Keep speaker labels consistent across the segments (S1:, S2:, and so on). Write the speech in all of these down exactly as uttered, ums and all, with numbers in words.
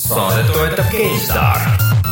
S1: Saadet toetab GameStar.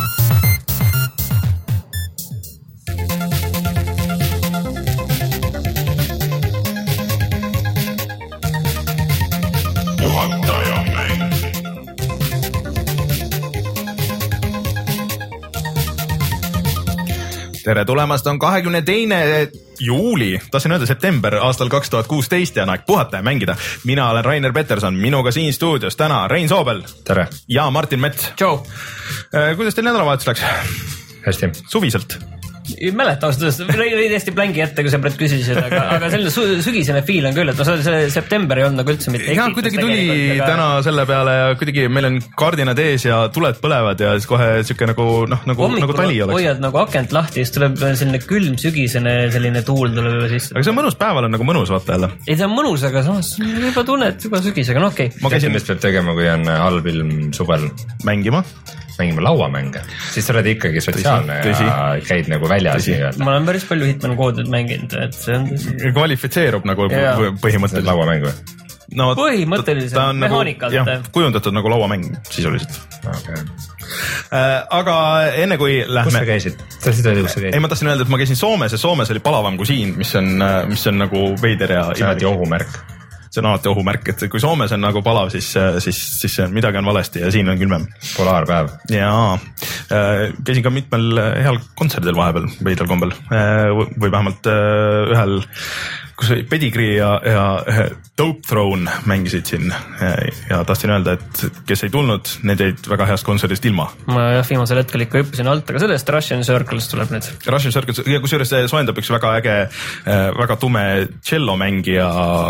S1: Tere tulemast, on kahekümne teine juuli, tahtsin öelda september aastal kaks tuhat kuusteist ja on aeg puhata ja mängida. Mina olen Rainer Peterson, minuga siin stuudios täna Rein Soobel.
S2: Tere.
S1: Ja Martin Mets.
S3: Tšau.
S1: Kuidas teil nädalavahetus läks?
S2: Hästi.
S1: Suviselt?
S3: Ei mäleta austas, oli täiesti plängi ette, kui sa praegu küsisid, aga, aga selline su, sügisene fiil on küll, et no see september ei olnud nagu üldse mitte
S1: ja kuidagi tuli aga... täna selle peale ja kuidagi meil on kardinad ees ja tuled põlevad ja siis kohe siuke nagu, noh, nagu, nagu tali oleks.
S3: Hoiad nagu akent lahti, siis tuleb selline külm sügisene selline tuul tuleb sisse.
S1: Aga see on mõnus, päeval on nagu mõnus vaata jälle.
S3: Ei, see on mõnus, aga samas juba tunned juba sügisega, no okei.
S2: Okay. Ma käisin, mis peab tegema, kui on halb ilm suvel?
S1: Mängima.
S2: Mängima lauamänge. Siis sa oled ikkagi sotsiaalne tõsi, ja tõsi. Käid nagu väljas.
S3: Ma olen päris palju Hitman koodid mänginud, et see on tõsi.
S1: Kvalifitseerub nagu ja. Põhimõtteliselt.
S2: Lauamäng või?
S3: No, põhimõtteliselt, ta, ta mehaanikalt.
S1: Nagu, kujundatud nagu lauamäng sisuliselt.
S2: Okay.
S1: Äh, aga enne kui lähme...
S2: Kus sa käisid? Tahtsid öelda, kus sa käisid?
S1: Ei, ma tahtsin öelda, et ma käisin Soomes ja Soomes oli palavam kui siin, mis on, mis on nagu veider ja...
S2: See on ohumärk.
S1: See on alati ohumärk, et kui Soomes on nagu palav, siis, siis, siis midagi on valesti ja siin on külmem.
S2: Polaarpäev.
S1: Jaa. Käisin ka mitmel heal kontserdil vahepeal, veidral kombel. Või vähemalt ühel, kus oli Pedigree ja, ja Dope Throne mängisid siin. Ja tahtsin öelda, et kes ei tulnud, need jäid väga heast kontserdist ilma.
S3: Ma jah, viimasel hetkel ikka hüppasin alt, aga sellest Russian Circles tuleb nüüd.
S1: Russian Circles, ja kusjuures soendab üks väga äge, väga tume cello mängija,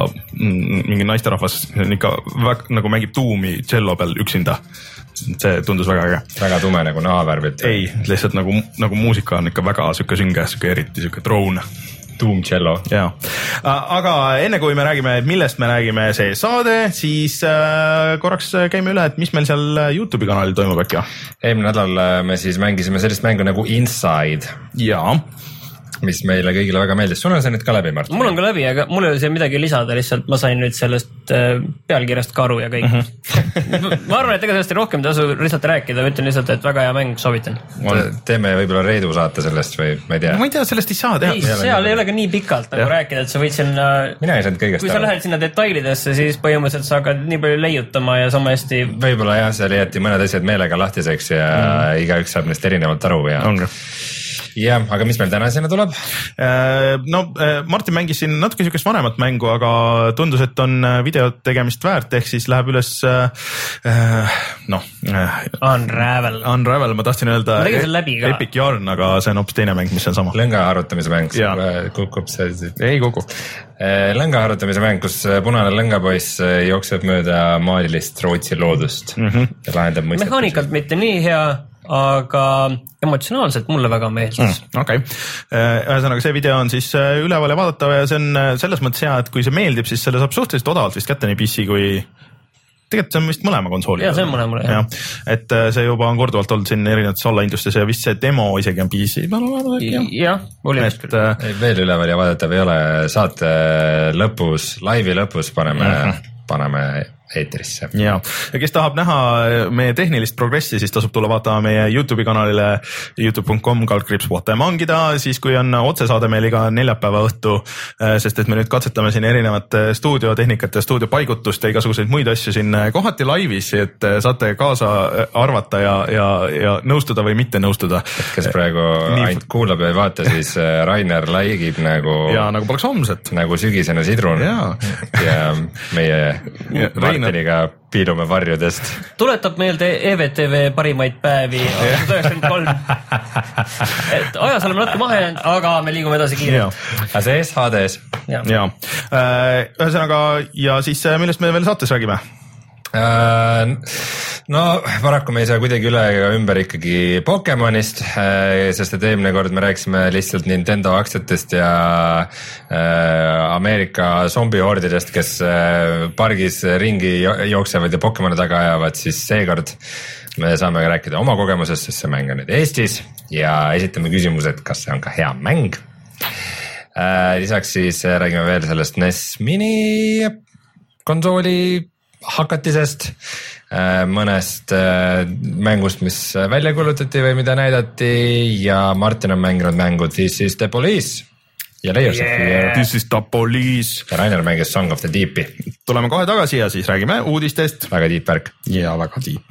S1: mingi naisterahvas ikka väga, nagu mängib tuumi cello peal üksinda. See tundus väga äge.
S2: Väga tume nagu nahavärvit.
S1: Ei, lihtsalt nagu, nagu muusika on ikka väga süke sünge, süke eriti süke drone.
S2: Doom cello.
S1: Jaa. Aga enne kui me räägime, millest me räägime see saade, siis korraks käime üle, et mis meil seal YouTube'i kanalil toimub äkki.
S2: Eelmine nädal me siis mängisime sellist mängu nagu Inside.
S1: Jaa.
S2: Mis meile kõigile väga meeldis. Sul on see nüüd ka läbi, Martin?
S3: Mul on ka läbi, aga mul ei ole see midagi lisada, lihtsalt ma sain nüüd sellest pealkirjast ka aru ja kõik. Mm-hmm. Ma arvan, et ega sellest ei rohkem tasu lihtsalt rääkida, ütlen lihtsalt, et väga hea mäng, soovitan.
S2: Teeme võib-olla Reidu saate sellest või ma ei tea.
S1: Ma ei tea, sellest ei saa teha.
S3: Ei, seal ei ole ka nii pikalt nagu rääkida, et sa võid sinna...
S2: Mina ei saanud kõigest
S3: kui sa lähed sinna detailidesse, siis põhimõtteliselt sa hakkad nii palju leiutama ja sama hästi...
S2: Võib-olla jah, seal jäeti mõned asjad meelega lahtiseks ja mm. igaüks saab neist erinevalt aru ja...
S1: Ongi.
S2: Jah, aga mis meil täna sinna tuleb?
S1: No, Martin mängis siin natuke niisugust vanemat mängu, aga tundus, et on videot tegemist väärt, ehk siis läheb üles noh...
S3: Unravel.
S1: Unravel, ma tahtsin öelda
S3: ma läbi ka.
S1: Epic Yarn, aga see on hoopis teine mäng, mis on sama.
S2: Lõnga arutamise mäng, kukub see...
S1: Ei kuku.
S2: Lõnga arutamise mäng, kus punane lõngapoiss jookseb mööda maalilist Rootsi loodust mm-hmm. ja lahendab mõistetusi.
S3: Mehaanikalt mitte nii hea, aga emotsionaalselt mulle väga meeldis.
S1: Mm, okei. Okay. Ühesõnaga, see video on siis üleval ja vaadatav ja see on selles mõttes hea, et kui see meeldib, siis selle saab suhteliselt odavalt vist kätte nii P C kui... Tegelikult see on vist mõlema konsooli.
S3: Ja, see on mõlema, jah.
S1: Ja, et see juba on korduvalt olnud siin erinevates allaindustes ja vist see demo isegi on P C.
S3: Jah, oli vist
S1: küll.
S2: Veel üleval ja vaadatav ei ole. Saate lõpus, laivi lõpus paneme, mm-hmm. paneme eetrisse.
S1: Ja. ja kes tahab näha meie tehnilist progressi, siis tasub tulla vaatama meie YouTube'i kanalile youtube dot com kaldkriips What I Mangida, siis kui on otsesaade meil iga neljapäeva õhtu, sest et me nüüd katsetame siin erinevat stuudiotehnikat ja stuudiopaigutust ja igasuguseid muid asju siin kohati laivis, et saate kaasa arvata ja, ja, ja nõustuda või mitte nõustuda.
S2: Kes praegu Nii... ainult kuulab ja ei vaata, siis Rainer laigib nagu...
S1: Ja nagu poleks homset.
S2: Nagu sügisene sidrun.
S1: Ja,
S2: ja meie... Ja, Martiniga piilume varjudest.
S3: Tuletab meelde E V T V parimaid päevi üheksakümmend kolm. Et ajas oleme natuke maha jäänud, aga me liigume edasi kiirelt.
S2: Aga see S H D-s.
S1: Ja. Ja. Ühesõnaga, ja siis millest me veel saates räägime?
S2: No paraku me ei saa kuidagi üle ega ümber ikkagi Pokemonist, sest et eelmine kord me rääkisime lihtsalt Nintendo aktsiatest ja Ameerika zombihordidest, kes pargis ringi jooksevad ja Pokemoni taga ajavad, siis seekord me saame rääkida oma kogemusest, sest see mäng on nüüd Eestis ja esitame küsimuse, et kas see on ka hea mäng. Lisaks siis räägime veel sellest N E S Mini konsooli hakatisest, mõnest mängust, mis välja kuulutati või mida näidati ja Martin on mänginud mängu This is the Police ja Layers yeah. of Fear.
S1: This is the Police.
S2: Ja Rainer mängis Song of the Deepi.
S1: Tuleme kohe tagasi ja siis räägime uudistest.
S2: Väga tiip värk.
S1: Ja väga tiip.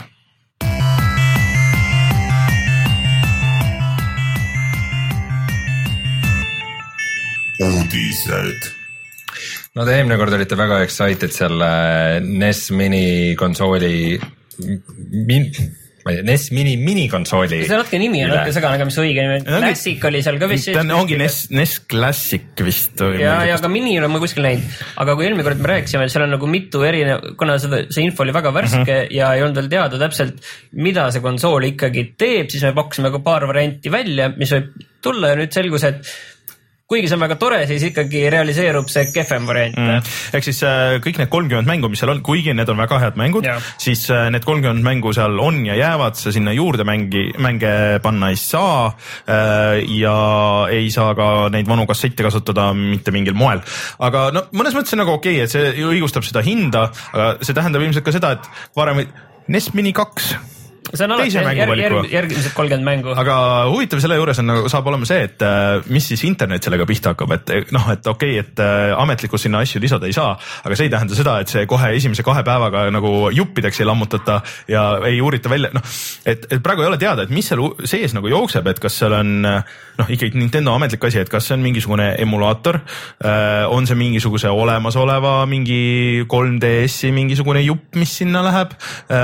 S1: Uudised.
S2: No te eelmine kord olite väga excited selle N E S mini konsooli min, ma ei tea, N E S mini minikonsooli.
S3: See natuke nimi on natuke segane, aga mis õige nimi. Classic oli seal ka vist.
S1: Ta ongi N E S, N E S Classic vist.
S3: Ja, ja ka mini olen ma kuskil näinud. Aga kui eelmine kord me rääkisime, et seal on nagu mitu erinev, kuna seda, see info oli väga värske mm-hmm. ja ei olnud veel teada täpselt, mida see konsool ikkagi teeb, siis me pakkusime ka paar varianti välja, mis võib tulla ja nüüd selgus, et kuigi see on väga tore, siis ikkagi realiseerub see kehvem variant mm..
S1: Ehk siis äh, kõik need kolmkümmend mängu, mis seal on, kuigi need on väga head mängud, ja. siis äh, need kolmkümmend mängu seal on ja jäävad, sa sinna juurde mängi, mänge panna ei saa äh, ja ei saa ka neid vanu kassette kasutada mitte mingil moel. Aga no mõnes mõttes on nagu okei, et see õigustab seda hinda, aga see tähendab ilmselt ka seda, et varem N E S Mini kaks
S3: see on alati järg, järg, järgmised kolmkümmend mängu.
S1: Aga huvitav selle juures on, nagu, saab olema see, et mis siis internet sellega pihta hakkab, et noh, et okei, et ametlikult sinna asju lisada ei saa, aga see ei tähenda seda, et see kohe esimese kahe päevaga nagu juppideks ei lammutata ja ei uurita välja, noh, et, et praegu ei ole teada, et mis seal sees nagu jookseb, et kas seal on noh, ikkagi Nintendo ametlik asi, et kas see on mingisugune emulaator, on see mingisuguse olemasoleva mingi kolm D S-i mingisugune jupp, mis sinna läheb,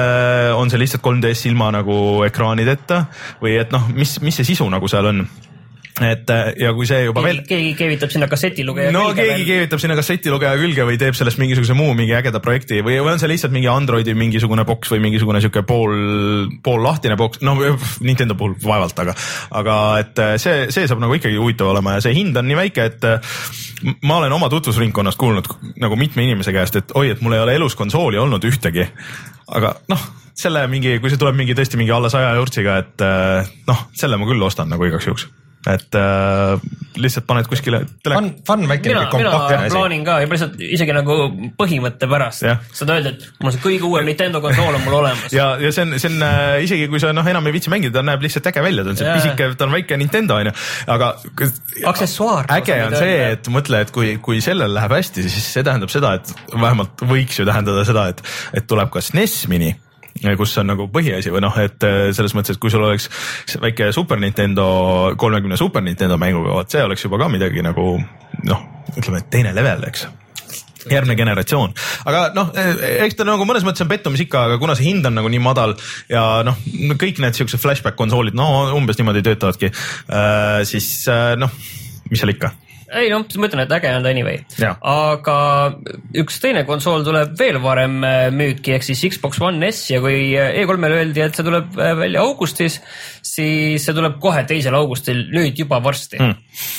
S1: on see lihtsalt kolm D S ilma nagu ekraanideta või et noh, mis, mis see sisu nagu seal on. Et ja kui see juba
S3: keegi,
S1: veel
S3: keegi keevitab sinna kassetilugeja
S1: no
S3: külge
S1: keegi veel. keevitab sinna kassetilugeja külge või teeb sellest mingisuguse muu mingi ägeda projekti või on see lihtsalt mingi Androidi mingisugune boks või mingisugune siuke pool, pool lahtine boks, no Nintendo puhul vaevalt, aga aga et see, see saab nagu ikkagi huvitav olema ja see hind on nii väike, et ma olen oma tutvusringkonnast kuulnud nagu mitme inimese käest, et oi, et mul ei ole elus konsooli olnud ühtegi, aga noh, selle mingi, kui see tuleb mingi tõesti mingi alla saja eurtsiga, et noh, selle ma küll ostan nagu igaks juhuks. Et äh, lihtsalt paned kuskile
S2: fun, fun väike
S3: mina, mina plaanin ka juba lihtsalt isegi nagu põhimõtte pärast saad öelda, et mul see kõige uuem Nintendo konsool on mul olemas
S1: ja, ja see on, see on äh, isegi kui sa noh, enam ei viitsi mängida, ta näeb lihtsalt äge välja, ta on see yeah. pisike, ta on väike Nintendo on ju, aga
S3: aksessuaar
S1: äge on see, et mõtle, et kui, kui sellel läheb hästi, siis see tähendab seda, et vähemalt võiks ju tähendada seda, et, et tuleb kas N E S Mini, kus on nagu põhiasi või noh, et selles mõttes, et kui sul oleks väike Super Nintendo, kolmekümne Super Nintendo mänguga, vaat see oleks juba ka midagi nagu noh, ütleme, et teine level, eks. Järgmine generatsioon, aga noh, eks ta nagu mõnes mõttes on pettumis ikka, aga kuna see hind on nagu nii madal ja noh, kõik need siuksed flashback konsoolid, no umbes niimoodi töötavadki, äh, siis äh, noh, mis seal ikka.
S3: Ei noh, ma ütlen, et äge on ta anyway. Aga üks teine konsool tuleb veel varem müüki, ehk siis Xbox One S ja kui E kolmele öeldi, et see tuleb välja augustis, siis see tuleb kohe teisel augustil, nüüd juba varsti. Hmm.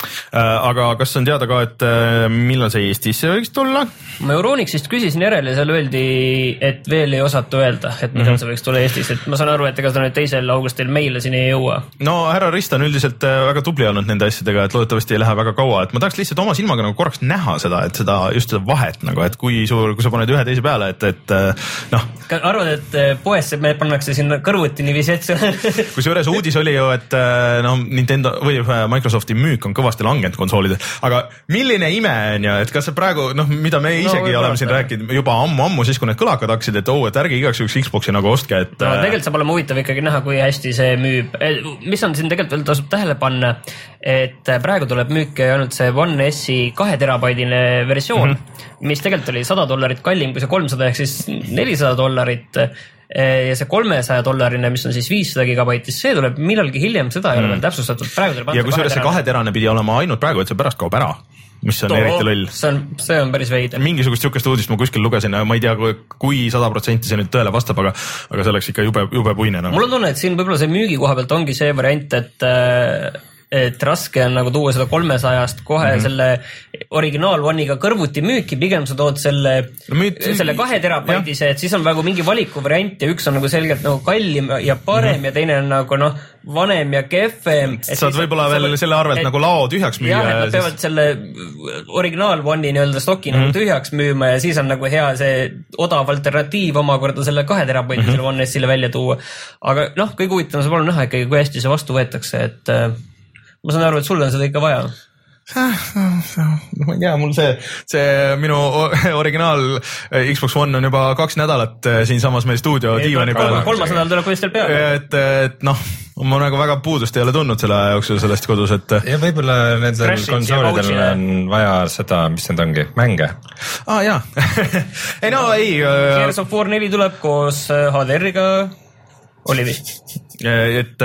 S1: Aga kas on teada ka, et millal see Eestisse võiks tulla?
S3: Ma Euronixist küsisin järele, seal öeldi, et veel ei osata öelda, et millal mm-hmm. see võiks tulla Eestis, et ma saan aru, et ega seda nüüd teisel augustil meile siin ei jõua. No
S1: härra Rist on üldiselt väga tubli olnud nende asjadega, et loodetavasti ei lähe väga kaua, et ma tahaks lihtsalt oma silmaga nagu korraks näha seda, et seda, just seda vahet nagu, et kui suur, kui sa paned ühe teise peale, et, et noh.
S3: Arvad, et poes me pannakse sinna kõrvuti niiviisi, et
S1: kui see üles uudis oli ju, et no Nintendo või Microsofti müük on kõvasti langenud konsoolidel, aga milline ime on ja, et kas see praegu, noh, mida me isegi no, oleme siin rääkinud juba ammu-ammu, siis kui need kõlakad hakkasid, et oo, et ärge igaks juhuks Xboxi nagu ostke, et
S3: no tegelikult saab olema huvitav ikkagi näha, kui hästi see müüb. Mis on siin tegelikult veel tasub tähele panna, et praegu tuleb müüki ainult see One S-i kahe terabaidine versioon, mm-hmm. mis tegelikult oli sada dollarit kallim kui see kolmsada ehk siis nelisada dollarit ja see kolmesaja dollarine, mis on siis viissada gigabaitis, see tuleb millalgi hiljem, seda ei ole mm. veel täpsustatud. Praegu tuleb
S1: ja kui see kaheterane pidi olema ainult praegu, et see pärast kaob ära, mis on Too, eriti loll.
S3: See on, see on päris veider.
S1: Mingisugust siukest uudist ma kuskil lugesin, ma ei tea, kui sada protsenti see nüüd tõele vastab, aga, aga see oleks ikka jube, jube puine. Nagu.
S3: Mul on tunne, et siin võib-olla see müügi koha pealt ongi see variant, et et raske on nagu tuua seda kolmesajast kohe mm -hmm. selle originaal One'iga kõrvuti müüki, pigem sa tood selle no, müüt... selle kahe terabaidise, et siis on nagu mingi valikuvariant ja üks on nagu selgelt nagu kallim ja parem mm -hmm. ja teine on nagu noh, vanem ja kehvem.
S1: Saad võib-olla veel võid... selle arvelt et... nagu lao tühjaks müüa.
S3: jah, et nad peavad siis... selle originaal One'i nii-öelda stoki mm -hmm. nagu tühjaks müüma ja siis on nagu hea see odav alternatiiv omakorda selle kahe terabaidisele mm -hmm. One S-ile välja tuua. aga noh, kõige huvitavam saab olla näha ikkagi, kui hästi see vastu võetakse, et ma saan aru, et sul on seda ikka vaja.
S1: ma ei tea, mul see, see minu originaal Xbox One on juba kaks nädalat siinsamas meil stuudio diivani peal.
S3: kolmas nädal tuleb võistel peale.
S1: Et, et noh, ma nagu väga puudust ei ole tundnud selle aja jooksul sellest kodus, et.
S2: ja võib-olla nendel konsoolidel on vaja seda, mis need ongi, mänge.
S1: aa ah, jaa ei no ei.
S3: Gears of War neli tuleb koos H D R-iga, oli vist.
S1: et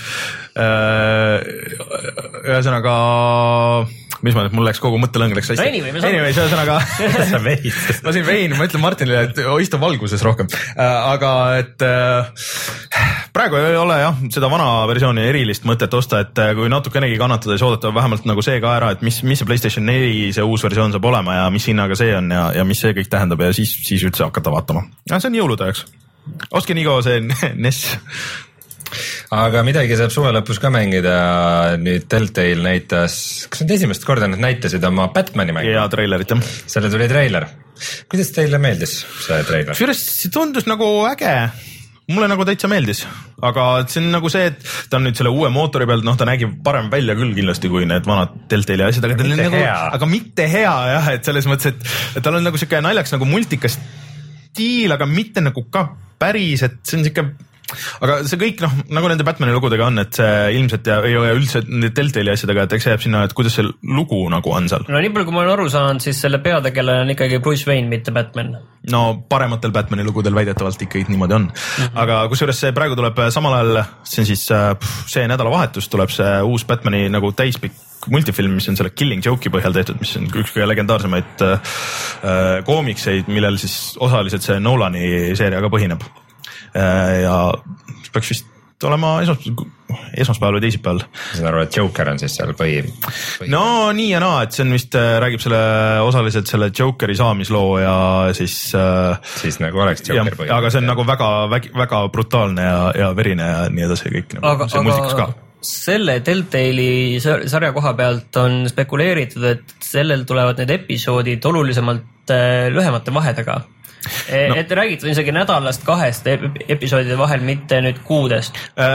S1: ühesõnaga mis ma nüüd, mul läks kogu mõttelõng läks hästi.
S3: Anyway,
S1: Anyways, ühesõnaga ma siin vein, ma ütlen Martinile, et istu valguses rohkem. Aga et praegu ei ole jah, seda vana versiooni erilist mõtet osta, et kui natukenegi kannatada, siis oodata vähemalt nagu see ka ära, et mis, mis see PlayStation neli, see uus versioon saab olema ja mis hinnaga see on ja, ja mis see kõik tähendab ja siis, siis üldse hakata vaatama. Ja see on jõulude ajaks. Ostke nii kaua see N E S.
S2: aga midagi saab suve lõpus ka mängida, nüüd Telltale näitas, kas nüüd esimest korda nad näitasid oma Batmani mängu?
S1: Jaa, treilerit jah.
S2: Selle tuli treiler. Kuidas teile meeldis see treiler?
S1: See tundus nagu äge. Mulle nagu täitsa meeldis, aga see on nagu see, et ta on nüüd selle uue mootori pealt, noh ta nägi parem välja küll kindlasti kui need vanad Telltale'i asjad, aga, mitte nagu, aga mitte hea jah, et selles mõttes, et, et tal on nagu siuke naljaks nagu multikas stiil, aga mitte nagu ka päris, et see on siuke. Aga see kõik, noh, nagu nende Batmani lugudega on, et see ilmselt ja, ja üldse Telltale'i asjadega, et eks see jääb sinna, et kuidas see lugu nagu on seal.
S3: No nii palju, kui ma olen aru saanud, siis selle peategele on ikkagi Bruce Wayne, mitte Batman.
S1: No parematel Batmani lugudel väidetavalt ikkagi niimoodi on. Mm-hmm. Aga kusjuures see praegu tuleb samal ajal, see on siis see nädalavahetus tuleb see uus Batmani nagu täispikk multifilm, mis on selle Killing Joke'i põhjal tehtud, mis on üks kõige legendaarsemaid äh, koomikseid, millel siis osaliselt see Nolani seeria ka põhineb. Ja peaks vist olema esmaspäeval või teisipäeval.
S2: Ma saan aru, et Joker on siis seal põhi, põhi.
S1: No nii ja naa, et see on vist, räägib selle osaliselt selle Jokeri saamisloo ja siis
S2: siis nagu oleks Joker põhi.
S1: Aga see on nagu väga, väga brutaalne ja, ja verine ja nii edasi kõik. Nagu,
S3: aga, aga selle Telltale'i sarja koha pealt on spekuleeritud, et sellel tulevad need episoodid olulisemalt lühemate vahedega. No. Et räägitud isegi nädalast kahest episoodide vahel, mitte nüüd kuudest.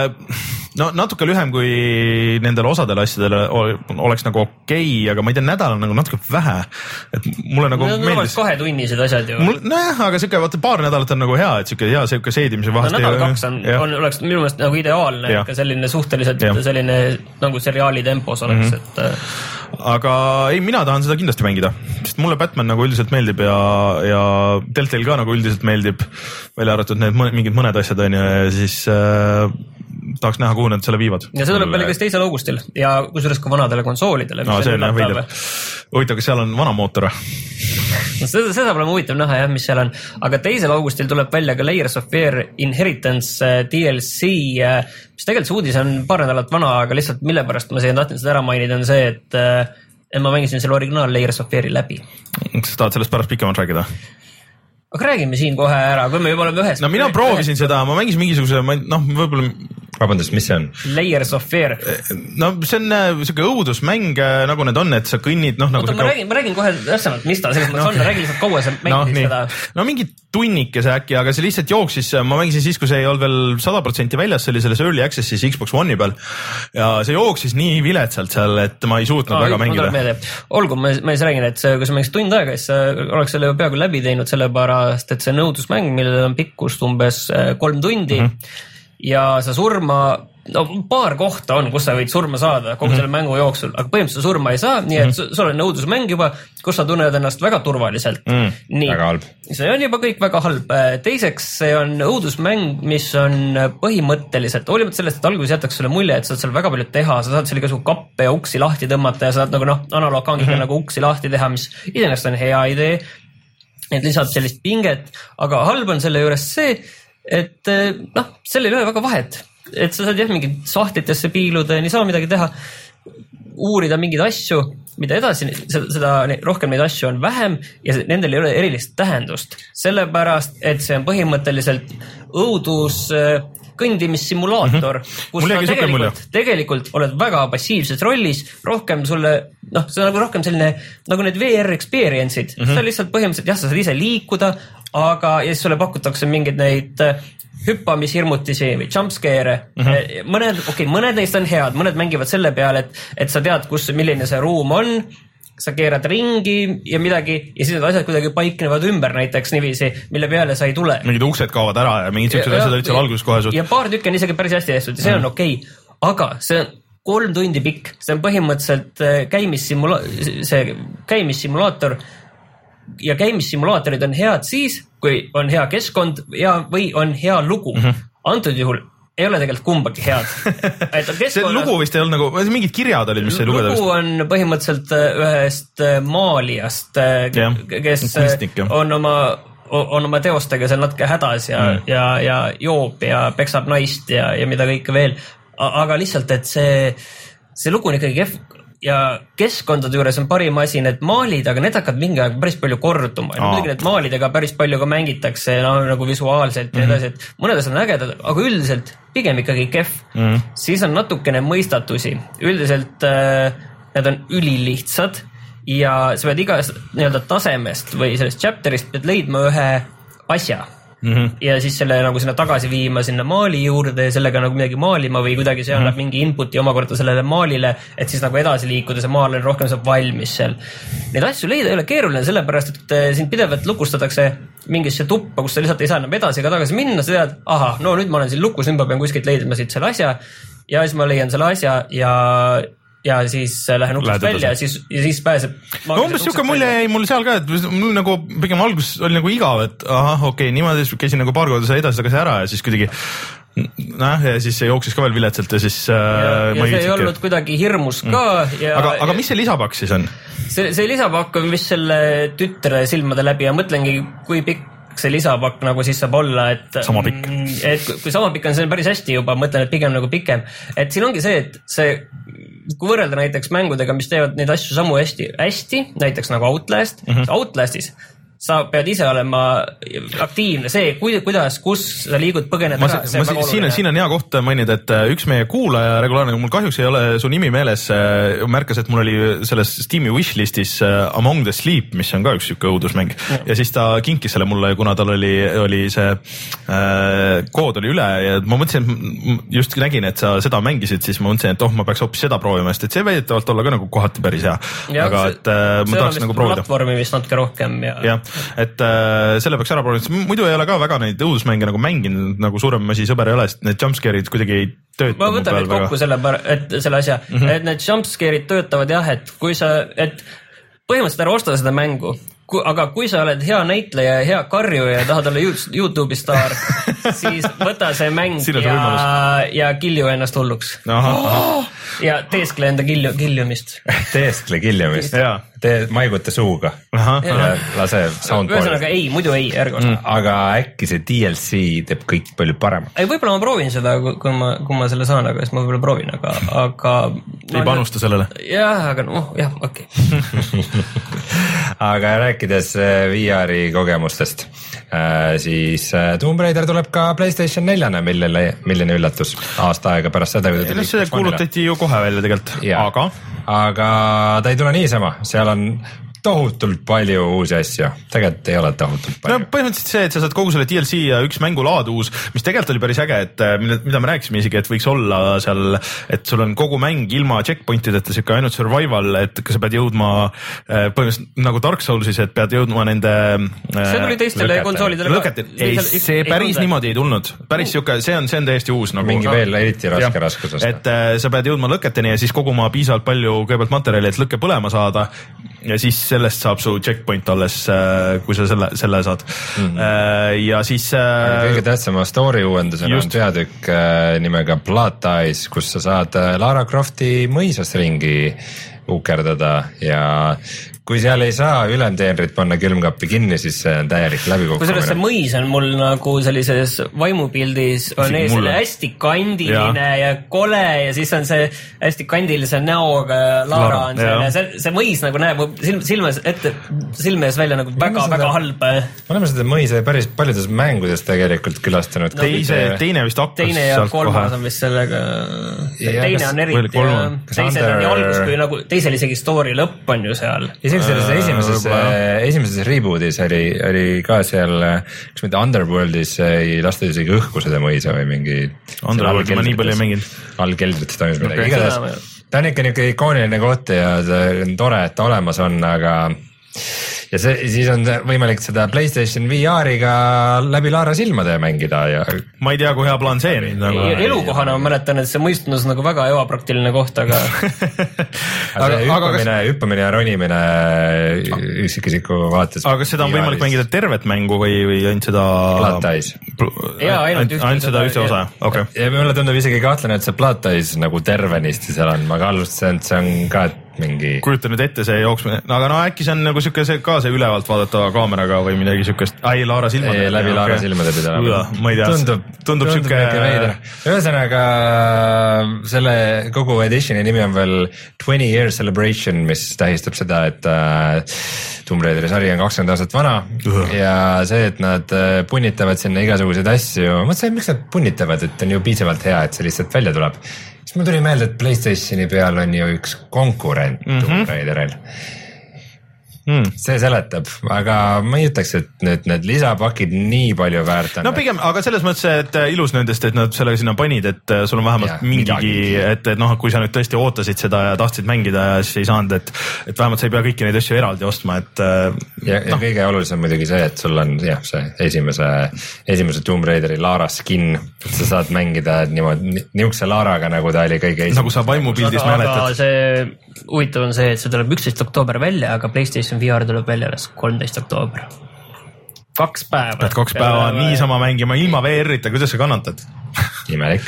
S1: No natuke lühem kui nendel osadel asjadele oleks nagu okei, aga ma ei tea, nädal on nagu natuke vähe. Et mulle nagu no, meeldis.
S3: Kahe tunnised asjad ju.
S1: Mul, nojah, aga siuke, vaata paar nädalat on nagu hea, et siuke hea siuke seedimise vahest.
S3: No, nädal kaks on, on, oleks minu meelest nagu ideaalne, ikka selline suhteliselt ja. Selline nagu seriaali tempos oleks, mm-hmm. et
S1: aga ei, mina tahan seda kindlasti mängida, sest mulle Batman nagu üldiselt meeldib ja, ja Telltale ka nagu üldiselt meeldib, välja arvatud need mõne, mingid mõned asjad on ja siis äh, tahaks näha, kuhu nad selle viivad.
S3: Ja see tuleb veel kas teisel augustil ja kusjuures ka vanadele konsoolidele.
S1: No, see on jah veider. Huvitav, kas seal on vana mootor?
S3: No, seda, seda pole huvitav näha jah, mis seal on, aga teisel augustil tuleb välja ka Layers of Fear Inheritance D L C, mis tegelikult see uudis on paar nädalat vana, aga lihtsalt mille pärast ma siia tahtsin seda ära mainida on see, et, et ma mängisin selle originaal Layers of Feari läbi.
S1: Kas tahad sellest pärast pikemalt rääkida?
S3: Aga räägime siin kohe ära, kui me juba oleme ühes.
S1: No mina proovisin ühes. Seda, ma mängisin mingisuguse, noh, võib-olla
S2: vabandust, mis see on?
S3: Layers of Fear.
S1: No see on siuke õudusmäng, nagu need on, et sa kõnnid, noh nagu
S3: Oota, ma, räägin, ma räägin kohe täpsemalt, mis ta selles mõttes no, on, räägi lihtsalt kaua sa mängisid no, seda.
S1: No mingi tunnikese äkki, aga see lihtsalt jooksis, ma mängisin siis, kui see ei olnud veel sada protsenti väljas, see oli selles Early Access'is Xbox One'i peal ja see jooksis nii viletsalt seal, et ma ei suutnud Aa, väga mängida.
S3: Olgu, ma, ma siis räägin, et see, kui sa mängis tund aega, siis oleks selle peaaegu läbi teinud selle pärast, et see nõudlusmäng, millel on pikkust umbes kolm tundi mm-hmm. ja sa surma, no paar kohta on, kus sa võid surma saada kogu mm-hmm. selle mängu jooksul, aga põhimõtteliselt surma ei saa, nii et mm-hmm. sul on nõudlusmäng juba, kus sa tunned ennast väga turvaliselt.
S2: Mm,
S3: nii,
S2: väga halb.
S3: See on juba kõik väga halb. Teiseks, see on õudusmäng, mis on põhimõtteliselt, hoolimata sellest, et alguses jätaks sulle mulje, et sa saad seal väga palju teha, sa saad seal igasugu kappe ja uksi lahti tõmmata ja saad nagu noh, analoogkangiga mm-hmm. nagu uksi lahti teha, mis iseenesest on hea idee, et lisab sellist pinget, aga halb on selle juures see, et noh, selle ei ole väga vahet, et sa saad jah mingid sahtlitesse piiluda ja nii saa midagi teha. uurida mingeid asju, mida edasi, seda rohkem neid asju on vähem ja nendel ei ole erilist tähendust. Sellepärast, et see on põhimõtteliselt õudus kõndimissimulaator, mm-hmm. kus sa tegelikult, tegelikult oled väga passiivses rollis, rohkem sulle, noh, see on nagu rohkem selline, nagu need V R experience'id, mm-hmm. sa lihtsalt põhimõtteliselt, jah, sa saad ise liikuda, aga ja siis sulle pakutakse mingeid neid hüppamishirmutisi või jumpscare. Mm-hmm. Mõned, okei, okay, mõned neist on head, mõned mängivad selle peale, et, et sa tead, kus, milline see ruum on, sa keerad ringi ja midagi ja siis need asjad kuidagi paiknevad ümber näiteks niiviisi, mille peale sa ei tule.
S1: Mingid uksed kaovad ära ja mingid siuksed asjad olid seal alguses kohe suht.
S3: Ja paar tükki on isegi päris hästi tehtud ja see on mm. okei, okay. Aga see on kolm tundi pikk, see on põhimõtteliselt käimissimula- see käimissimulaator ja käimissimulaatorid on head siis, kui on hea keskkond ja, või on hea lugu. Mm-hmm. Antud juhul ei ole tegelikult kumbagi head.
S1: Keskkonnas... see lugu vist ei olnud nagu, mingid kirjad olid, mis sai lugeda vist?
S3: Lugu on põhimõtteliselt ühest maalijast,
S1: ja,
S3: kes kunstnik, on oma, on oma teostega seal natuke hädas ja, mm. ja, ja joob ja peksab naist ja, ja mida kõike veel. Aga lihtsalt, et see, see lugu on ikkagi kehv ja keskkondade juures on parim asi need maalid, aga need hakkad mingi aeg päris palju korduma. Ja muidugi need maalidega päris palju ka mängitakse no, nagu visuaalselt ja edasi, et mõnedes on ägedad, aga üldiselt pigem ikkagi kehv. Mm. Siis on natukene mõistatusi. Üldiselt äh, need on ülilihtsad ja sa pead igas nii-öelda tasemest või sellest chapterist pead leidma ühe asja. Mm-hmm. Ja siis selle nagu sinna tagasi viima sinna maali juurde ja sellega nagu midagi maalima või kuidagi see annab mm-hmm. mingi inputi omakorda sellele maalile, et siis nagu edasi liikuda, see maal on rohkem saab valmis seal. Neid asju leida ei ole keeruline, sellepärast, et sind pidevalt lukustatakse mingisse tuppa, kus sa lihtsalt ei saa enam edasi ega tagasi minna, sa tead, aha, no nüüd ma olen siin lukus, nüüd ma pean kuskilt leidma siit selle asja ja siis ma leian selle asja ja ja siis lähen uksest välja ja siis, ja siis pääseb
S1: no umbes siuke mulje jäi mul seal ka, et mul nagu pigem algus oli nagu igav, et ahah, okei okay,, niimoodi käisin nagu paar korda sai edasi tagasi ära ja siis kuidagi näh, ja siis see jooksis ka veel viletselt ja siis ja,
S3: äh, ja see ei olnud kuidagi hirmus ka mm. ja,
S1: aga, aga mis see lisapakk siis on?
S3: See, see lisapakk on vist selle tütre silmade läbi ja mõtlengi, kui pikk see lisapakk nagu siis saab olla, et
S1: sama pikk.
S3: Et kui sama pikk on, see on päris hästi juba, mõtlen, et pigem nagu pikem. Et siin ongi see, et see kui võrrelda näiteks mängudega, mis teevad neid asju samu hästi, hästi näiteks nagu Outlast, mm-hmm. Outlastis sa pead ise olema aktiivne, see, kuidas, kus sa liigud põgened ära.
S1: Siin, siin on hea koht mainida, et üks meie kuulaja regulaarne, mul kahjuks ei ole su nimi meeles, märkas, et mul oli selles Steam'i wishlistis Among the Sleep, mis on ka üks siuke õudusmäng ja. ja siis ta kinkis selle mulle, kuna tal oli, oli see äh, kood oli üle ja ma mõtlesin, just nägin, et sa seda mängisid, siis ma mõtlesin, et oh, ma peaks hoopis seda proovima, sest et see väidetavalt olla ka nagu kohati päris hea. Ja, aga et äh, ma tahaks nagu proovida.
S3: Platvormi vist natuke rohkem ja,
S1: ja. Et äh, selle peaks ära proovida, muidu ei ole ka väga neid õudusmänge nagu mänginud, nagu suurem asi sõber ei ole, sest need jumpscare'id kuidagi ei tööta.
S3: Ma võtan nüüd kokku väga... selle, et selle asja, mm-hmm. et need jumpscare'id töötavad jah, et kui sa, et põhimõtteliselt ära osta seda mängu, aga kui sa oled hea näitleja ja hea karjuja ja tahad olla YouTube'i staar, siis võta see mäng ja, ja kilju ennast hulluks. Aha, aha. Ja teeskle enda kilju, kiljumist.
S2: Teeskle kiljumist, jaa. Tee maiguta suuga. Aha, ja lase soundboard'i.
S3: Ühesõnaga ei, muidu ei, ärge osta.
S2: Mm, aga äkki see D L C teeb kõik palju parem.
S3: Ei, võib-olla ma proovin seda, kui ma, kui ma selle saan, aga siis ma võib-olla proovin, aga... aga
S1: ei no, panusta sellele?
S3: Jah, aga noh, jah, okei. Okay.
S2: Aga rääkides V R-i kogemustest, siis Tomb Raider tuleb ka PlayStation neljane, millele, milline üllatus aasta aega pärast seda, kui ta tuli.
S1: See kuulutati ju kohe välja tegelikult, aga...
S2: aga ta ei tule niisama, seal on tohutult palju uusi asju, tegelikult ei ole tohutult palju.
S1: No põhimõtteliselt see, et sa saad kogu selle D L C ja üks mängulaad uus, mis tegelikult oli päris äge, et mida me rääkisime isegi, et võiks olla seal, et sul on kogu mäng ilma checkpointideta, siuke ainult survival, et sa pead jõudma põhimõtteliselt nagu Dark Soulsis, et pead jõudma nende
S3: see tuli teistele konsoolidele
S1: lõkete. Ei, see päris niimoodi ei tulnud. Päris siuke, see on, see on täiesti uus. Nagu,
S2: mingi veel eriti raske raskusest.
S1: Et sa pead jõudma lõketeni ja siis koguma piisavalt palju kõigepealt materjali, et lõkke põlema saada ja siis sellest saab su checkpoint alles, kui sa selle, selle saad. Mm-hmm. Ja siis...
S2: kõige tähtsama story uuendusena on peatükk nimega Blood Ties, kus sa saad Lara Crofti mõisas ringi ukerdada ja kui seal ei saa ülenteenrit panna külmkappi kinni, siis see on täielik läbikukkumine.
S3: Kusjuures see mõis on mul nagu sellises vaimupildis on ees hästi kandiline ja. ja kole ja siis on see hästi kandilise näoga Laara on seal ja see, see mõis nagu näeb silm, silmes ette, silme ees välja nagu väga, seda, väga halb.
S2: Me oleme seda mõisa päris paljudes mängudes tegelikult külastanud.
S1: No, teise, teine vist hakkas.
S3: Teine ja kolmas on vist sellega. Ja, teine kas, on eriti ja teisel on nii algus kui nagu teisel isegi story lõpp on ju seal.
S2: Selles esimeses, esimeses rebootis oli, oli ka seal, kas mitte Underworldis ei lasta isegi õhku seda mõisa või mingi
S1: Underworldis ma nii palju ei mänginud.
S2: All keldrites toimus midagi. Okay. Igatahes, ta on ikka niisugune ikooniline koht ja ta on tore, et ta olemas on, aga ja see, siis on võimalik seda PlayStation V R-iga läbi Laara silmade mängida ja
S1: ma ei tea, kui hea plaan see nüüd nagu.
S3: Elukohana ma mäletan, et see mõistundus nagu väga ebapraktiline koht, aga
S2: aga see hüppamine, kas... hüppamine ja ronimine üksikisiku vaates.
S1: aga kas seda on võimalik mängida tervet mängu või, või ainult seda
S2: Blood Eyes?
S3: Jaa, ainult,
S1: ainult seda ühte osa, okei.
S2: Okay. Ja mulle tundub isegi kahtlane, et see Blood Eyes nagu tervenisti seal on, ma ka alustasin, et see on ka mingi
S1: kujuta nüüd ette see jooksmine, no, aga no äkki see on nagu siuke see ka see ülevalt vaadatava kaameraga või midagi siukest, ai Laara silmade
S2: ei, läbi Laara okay. silmade pidada
S1: ma ei tea, tundub, tundub, tundub siuke
S2: ühesõnaga selle kogu editioni nimi on veel twenty year celebration, mis tähistab seda, et äh, Tomb Raideri sari on kakskümmend aastat vana uh. ja see, et nad punnitavad sinna igasuguseid asju, mõtlesin, miks nad punnitavad, et on ju piisavalt hea, et see lihtsalt välja tuleb. Siis mul tuli meelde, et PlayStationi peal on ju üks konkurent mm -hmm. Tomb Raideril. Hmm. see seletab, aga ma ei ütleks, et need, need lisapakid nii palju väärt on.
S1: No pigem, aga selles mõttes, et ilus nendest, et nad sellega sinna panid, et sul on vähemalt ja, mingigi, et, et noh, kui sa nüüd tõesti ootasid seda ja tahtsid mängida ja siis ei saanud, et, et vähemalt sa ei pea kõiki neid asju eraldi ostma, et
S2: ja, no. ja kõige olulisem muidugi see, et sul on jah, see esimese, esimese Tomb Raideri Laara skin, et sa saad mängida niimoodi, niukse Laaraga, nagu ta oli kõige esimese.
S1: Nagu sa vaimupildis mäletad.
S3: Aga see huvitav on see, et see tuleb üksteist oktoober välja, aga PlayStation V R tuleb välja alles kolmteist oktoober. Kaks päeva.
S1: Pead kaks päeva niisama mängima ilma V R-ita, kuidas sa kannatad?
S2: Imelik.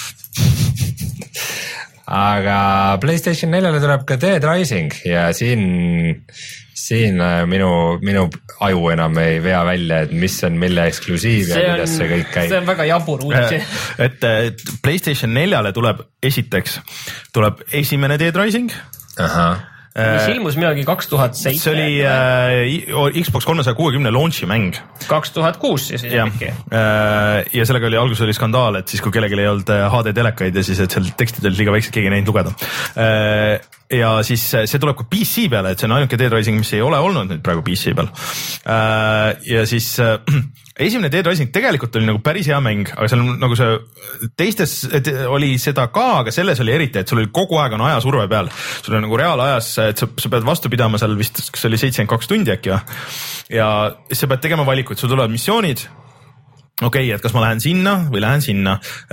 S2: Aga PlayStation neljale tuleb ka Dead Rising ja siin, siin minu, minu aju enam ei vea välja, et mis on mille eksklusiiv ja kuidas see kõik käib.
S3: See on väga jabur uudis.
S1: Et, et PlayStation neljale tuleb esiteks, tuleb esimene Dead Rising.
S2: Aha.
S3: mis ilmus millalgi kaks tuhat seitse.
S1: see oli äh, Xbox kolmesaja kuuekümne launchi mäng.
S3: kaks tuhat kuus siis
S1: isegi. Äh, ja sellega oli, alguses oli skandaal, et siis kui kellelgi ei olnud H D telekaid ja siis, et seal tekstid olid liiga väiksed, keegi ei näinud lugeda. Äh, ja siis see tuleb ka P C peale, et see on ainuke Dead Rising, mis ei ole olnud nüüd praegu P C peal. Äh, ja siis äh, esimene Dead Rising tegelikult oli nagu päris hea mäng, aga seal nagu see teistes oli seda ka, aga selles oli eriti, et sul oli kogu aeg on ajasurve peal. Sul on nagu reaalajas, et sa, sa pead vastu pidama seal vist, kas oli seitsekümmend kaks tundi äkki või? Ja sa pead tegema valikuid, sul tulevad missioonid. Okei, okay, et kas ma lähen sinna või lähen sinna,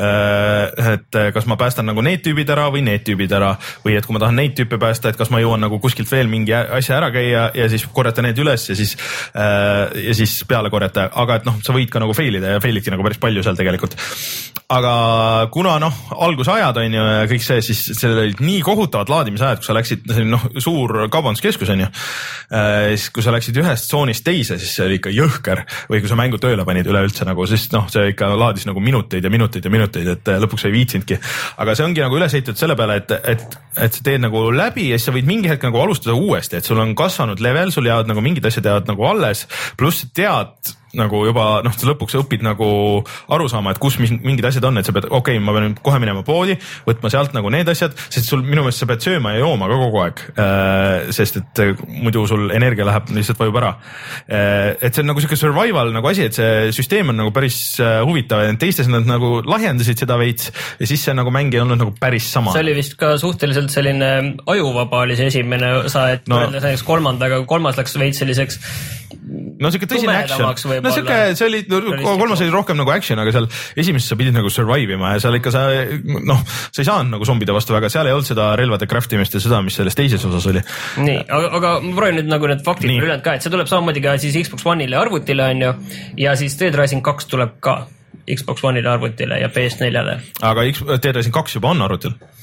S1: et kas ma päästan nagu need tüübid ära või need tüübid ära või et kui ma tahan neid tüüpe päästa, et kas ma jõuan nagu kuskilt veel mingi asja ära käia ja siis korjata need üles ja siis, ja siis peale korjata, aga et noh, sa võid ka nagu failida ja failidki nagu päris palju seal tegelikult. Aga kuna noh, algusajad on ju ja kõik see, siis seal olid nii kohutavad laadimisajad, kui sa läksid, noh, suur kaubanduskeskus on ju, siis kui sa läksid ühest tsoonist teise, siis see oli ikka jõhker või kui sa mängu tööle panid üleüldse nagu, sest noh, see ikka laadis nagu minuteid ja minuteid ja minuteid, et lõpuks ei viitsinudki. Aga see ongi nagu üles ehitatud selle peale, et, et, et sa teed nagu läbi ja siis sa võid mingi hetk nagu alustada uuesti, et sul on kasvanud level, sul jäävad nagu mingid asjad jäävad nagu alles, pluss tead nagu juba, noh, sa lõpuks õpid nagu aru saama, et kus mingid asjad on, et sa pead, okei okay,, ma pean kohe minema poodi, võtma sealt nagu need asjad, sest sul minu meelest sa pead sööma ja jooma ka kogu aeg, sest et muidu sul energia läheb, lihtsalt vajub ära. Et see on nagu siuke survival nagu asi, et see süsteem on nagu päris huvitav ja teistes nad nagu lahjendasid seda veits ja siis see nagu mäng ei olnud nagu päris sama.
S3: See oli vist ka suhteliselt selline ajuvaba oli see esimene osa, et no, näiteks kolmandaga, kolmas läks veits selliseks
S1: no siuke tõsine action. No siuke, see oli, kolmas oli rohkem nagu action, aga seal esimeses sa pidid nagu survive ima ja seal ikka sa, noh, sa ei saanud nagu zombide vastu väga, seal ei olnud seda relvade craftimist ja seda, mis selles teises osas oli.
S3: Nii, aga, aga ma proovin nüüd nagu need faktid ülejäänud ka, et see tuleb samamoodi ka siis Xbox One'ile arvutile on ju ja siis Dead Rising kaks tuleb ka Xbox One'ile arvutile ja P S neljale.
S1: Aga Dead Rising kaks juba on arvutil?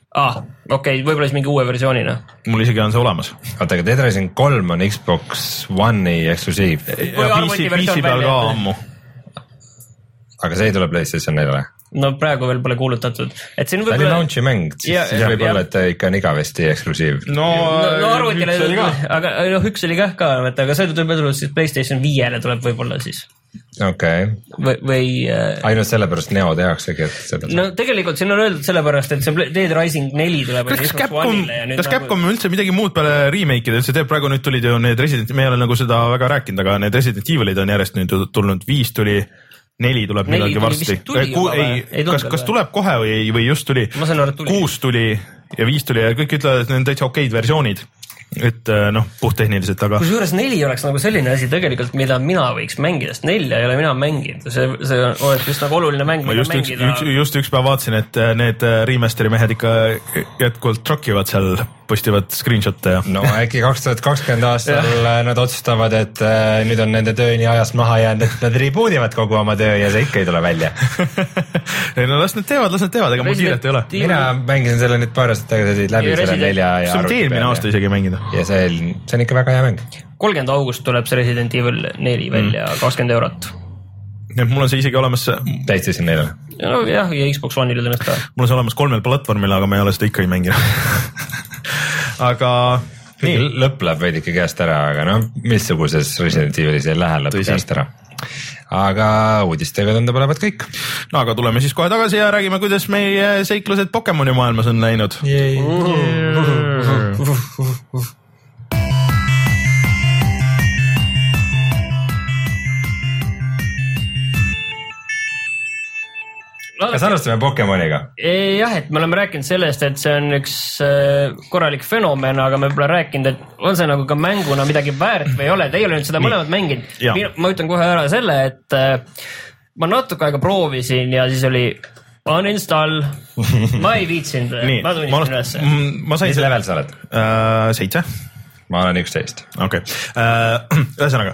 S3: ah, okei okay,, võib-olla siis mingi uue versioonina.
S1: Mul isegi on see olemas.
S2: Oota, aga Dead Rising kolm on Xbox One'i eksklusiiv.
S1: Ja P C, P C peal ka ammu.
S2: Aga see ei tule PlayStation neljale?
S3: No praegu veel pole kuulutatud. Et siin
S2: võib-olla... Ta oli launchi mäng, siis, siis võib olla, et ikka on igavesti eksklusiiv.
S1: No,
S3: no, no arvutile, aga noh, üks oli kah ka, aga see tuleb võib-olla siis PlayStation viiele tuleb võib-olla siis.
S2: Okei.
S3: Okay. Või... või
S2: ainult sellepärast Neo tehaksegi, et seda...
S3: No tegelikult siin on öeldud sellepärast, et see Dead Rising neli tuleb...
S1: Kas Capcom, kas Capcom nagu... üldse midagi muud peale remake'ida üldse teeb? Praegu nüüd tulid ju need Resident... Me ei ole nagu seda väga rääkinud, aga need Resident Evilid on järjest nüüd tulnud. Viis tuli... Neli tuleb neli millalgi varsti. Ku, ei, ei, kas, kas tuleb kohe või, või just tuli?
S3: tuli?
S1: Kuus tuli ja viis tuli ja kõik ütlevad, et need on täitsa okeid versioonid. Et noh, puhttehniliselt, aga... Kus juures
S3: neli oleks nagu selline asi tegelikult, mida mina võiks mängida, sest nelja ei ole mina mänginud. See, see oleks just nagu oluline mäng, mida
S1: just
S3: mängida.
S1: Üks, just üks päev vaatasin, et need remasteri mehed ikka jätkuvalt trokivad seal, postivad screenshot'e ja...
S2: No äkki kaks tuhat kakskümmend aastal nad otsustavad, et nüüd on nende töö nii ajast maha jäänud, et nad rebootivad kogu oma töö ja see ikka ei tule välja.
S1: No las nad teevad, las nad teevad, ega mul kiiret ei ole.
S2: Mina mängisin selle nüüd paar aastat tagasi läbi selle nelja ja
S1: arvuti peale. Eelmine aasta isegi mängida.
S2: Ja see, see on ikka väga hea mäng.
S3: kolmkümmend august tuleb see Resident Evil neli välja, mm. kakskümmend eurot.
S1: Ja mul on see isegi olemas...
S2: PlayStation neljale.
S3: No jah, ja Xbox One'ile tõenäoliselt ka.
S1: Mul on see olemas kolmel platvormil, aga ma ei ole seda ikka ei mänginud. Aga...
S2: Nii. Lõpp läheb veid ikka käest ära, aga no missuguses Resident Evilis ei lähe lõpp käest ära. Aga uudistega tundub olevat kõik.
S1: No aga tuleme siis kohe tagasi ja räägime, kuidas meie seiklused Pokemoni maailmas on läinud.
S2: Kas alustame Pokemoniga?
S3: Jah, et me oleme rääkinud sellest, et see on üks korralik fenomen, aga me pole rääkinud, et on see nagu ka mänguna midagi väärt või ei ole. Te ei ole nüüd seda mõlemad mänginud. Ma ütlen kohe ära selle, et ma natuke aega proovisin ja siis oli uninstall. Ma ei viitsinud. Ma tunnistan ülesse.
S2: Mis level sa oled?
S1: Seitse.
S2: Ma olen üksteist.
S1: Okei. Ühesõnaga.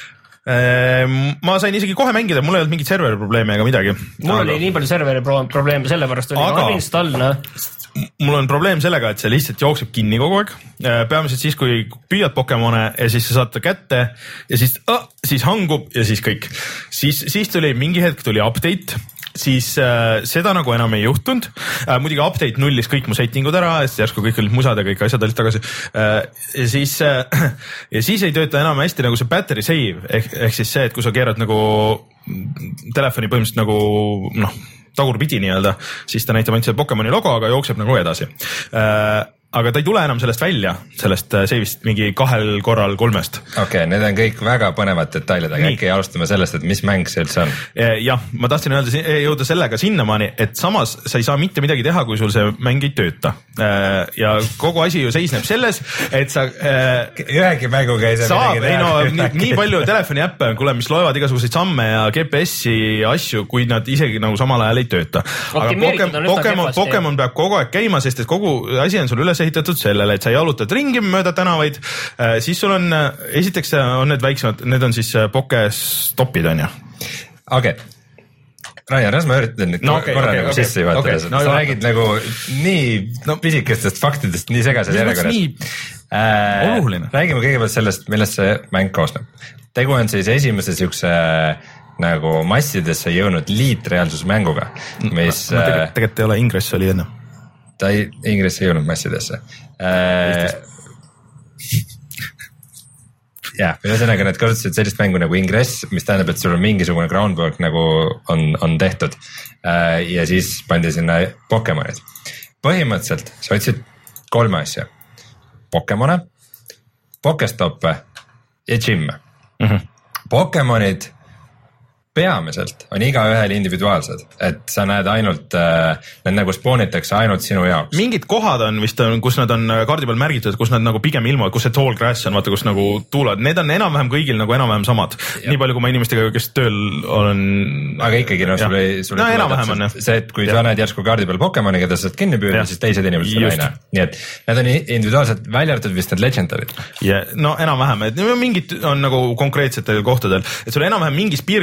S1: Ma sain isegi kohe mängida, mul ei olnud mingit serveri probleemi ega midagi.
S3: Mul aga... oli nii palju serveri probleeme, sellepärast oli aga... uninstall, noh.
S1: Mul on probleem sellega, et see lihtsalt jookseb kinni kogu aeg. Peamiselt siis, kui püüad Pokemone ja siis sa saad ta kätte ja siis, ah, siis hangub ja siis kõik. Siis, siis tuli mingi hetk tuli update, siis äh, seda nagu enam ei juhtunud. Äh, muidugi update nullis kõik mu settingud ära, sest järsku kõik olid musad ja kõik asjad olid tagasi. Äh, ja, siis, äh, ja siis ei tööta enam hästi nagu see battery save, ehk, ehk siis see, et kui sa keerad nagu telefoni põhimõtteliselt nagu noh, tagurpidi nii-öelda, siis ta näitab ainult see Pokemoni logo, aga jookseb nagu edasi. Äh, aga ta ei tule enam sellest välja, sellest seivist mingi kahel korral kolmest.
S2: Okei, okay, need on kõik väga põnevad detailid, aga äkki alustame sellest, et mis mäng see üldse on?
S1: Jah, ma tahtsin öelda, jõuda sellega sinnamaani, et samas sa ei saa mitte midagi teha, kui sul see mäng ei tööta. Ja kogu asi ju seisneb selles, et sa...
S2: Ühegi mänguga ei saa
S1: saab,
S2: midagi teha.
S1: Ei no, nii, nii palju telefoni äppe, kuule, mis loevad igasuguseid samme ja G P S-i asju, kui nad isegi nagu samal ajal ei tööta. Aga Pokemon, Pokemon, Pokemon peab kogu aeg käima, sest et kogu asi on sul üles ehitatud sellele, et sa jalutad ringi mööda tänavaid, siis sul on, esiteks on need väiksemad, need on siis Pokestopid, on ju?
S2: Okei. Okay. Raian, las ma üritan nüüd no, okay, korra okay, nagu okay, sisse juhatada. Okay, no, sa räägid nagu nii no, pisikestest faktidest, nii segased järjekorras.
S1: Nii äh, oluline.
S2: Räägime kõigepealt sellest, millest see mäng koosneb. Tegu on siis esimese siukse nagu massidesse jõudnud liitreaalsusmänguga, mis...
S1: No, tegelikult, tegelikult ei ole, Ingress oli enne.
S2: Ta ei, Ingress ei jõudnud massidesse. Äh, jah, ühesõnaga nad kasutasid sellist mängu nagu Ingress, mis tähendab, et sul on mingisugune groundwork nagu on, on tehtud. Äh, ja siis pandi sinna Pokemonid. Põhimõtteliselt sa otsid kolme asja. Pokemone, Pokestoppe ja Gymme. Mm-hmm. Pokemonid peamiselt on igaühel individuaalsed, et sa näed ainult, need nagu spoonitakse ainult sinu jaoks.
S1: Mingid kohad on vist, on, kus nad on kaardi peal märgitud, kus nad nagu pigem ilmuvad, kus see tall grass on, vaata, kus nagu tuulad, need on enam-vähem kõigil nagu enam-vähem samad. Ja. Nii palju, kui ma inimestega, kes tööl olen...
S2: Aga ikkagi, no sul ei...
S1: No enam-vähem on, jah.
S2: See, et kui ja. Sa näed järsku kaardi peal Pokemoni, keda sa saad kinni püüda, siis teised inimesed seda ei näe. Nii et need on individuaalselt väljartud vist need legendarid.
S1: Ja, no enam-vähem, et mingid on nagu konkreetsetel kohtadel, et sul enam-vähem mingis piirkonnas siis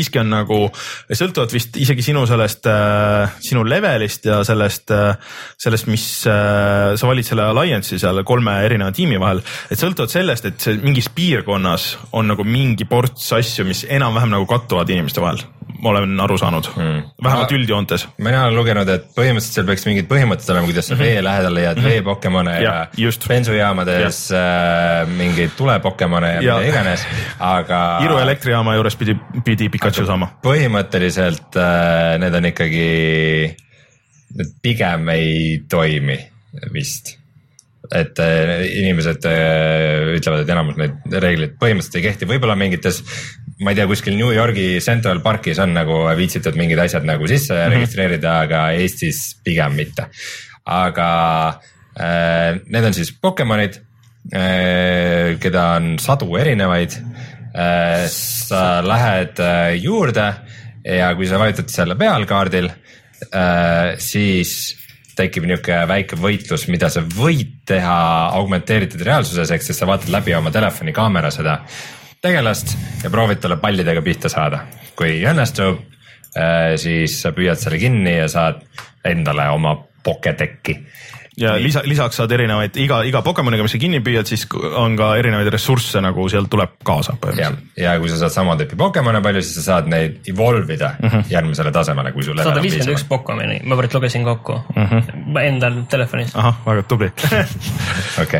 S1: siiski on nagu, sõltuvad vist isegi sinu sellest, sinu levelist ja sellest, sellest, mis sa valid selle alliance'i seal kolme erineva tiimi vahel, et sõltuvad sellest, et see mingis piirkonnas on nagu mingi ports asju, mis enam-vähem nagu kattuvad inimeste vahel. Ma olen aru saanud, hmm. vähemalt ma, üldjoontes.
S2: Mina olen lugenud, et põhimõtteliselt seal peaks mingid põhimõtted olema, kuidas sa mm -hmm. vee lähedale jääd mm -hmm. vee-pokemone ja, ja bensujaamades äh, mingeid tule-pokemone ja, ja mida iganes, aga
S1: Iru elektrijaama juures pidi, pidi Pikachu saama.
S2: Põhimõtteliselt äh, need on ikkagi, need pigem ei toimi vist. Et äh, inimesed äh, ütlevad, et enamus neid reeglid põhimõtteliselt ei kehti, võib-olla mingites, ma ei tea, kuskil New Yorgi Central Parkis on nagu viitsitud mingid asjad nagu sisse mm -hmm. registreerida, aga Eestis pigem mitte. Aga äh, need on siis Pokemonid, äh, keda on sadu erinevaid äh,. sa lähed äh, juurde ja kui sa vajutad selle pealkaardil äh,, siis tekib niisugune väike võitlus, mida sa võid teha augmenteeritud reaalsuses, ehk siis sa vaatad läbi oma telefoni kaamera seda tegelast ja proovid talle pallidega pihta saada. Kui õnnestub, siis sa püüad selle kinni ja saad endale oma Pokédeki.
S1: Ja lisa, lisaks saad erinevaid, iga, iga Pokemoniga, mis sa kinni püüad, siis on ka erinevaid ressursse, nagu seal tuleb kaasa.
S2: Ja, ja kui sa saad sama tüüpi Pokemone palju, siis sa saad neid evolvida mm -hmm. järgmisele tasemele, kui sul
S3: sada viiskümmend üks Pokemoni, ma pärit lugesin kokku mm -hmm. endal telefonis.
S1: Ahah, väga tubli.
S2: Okei,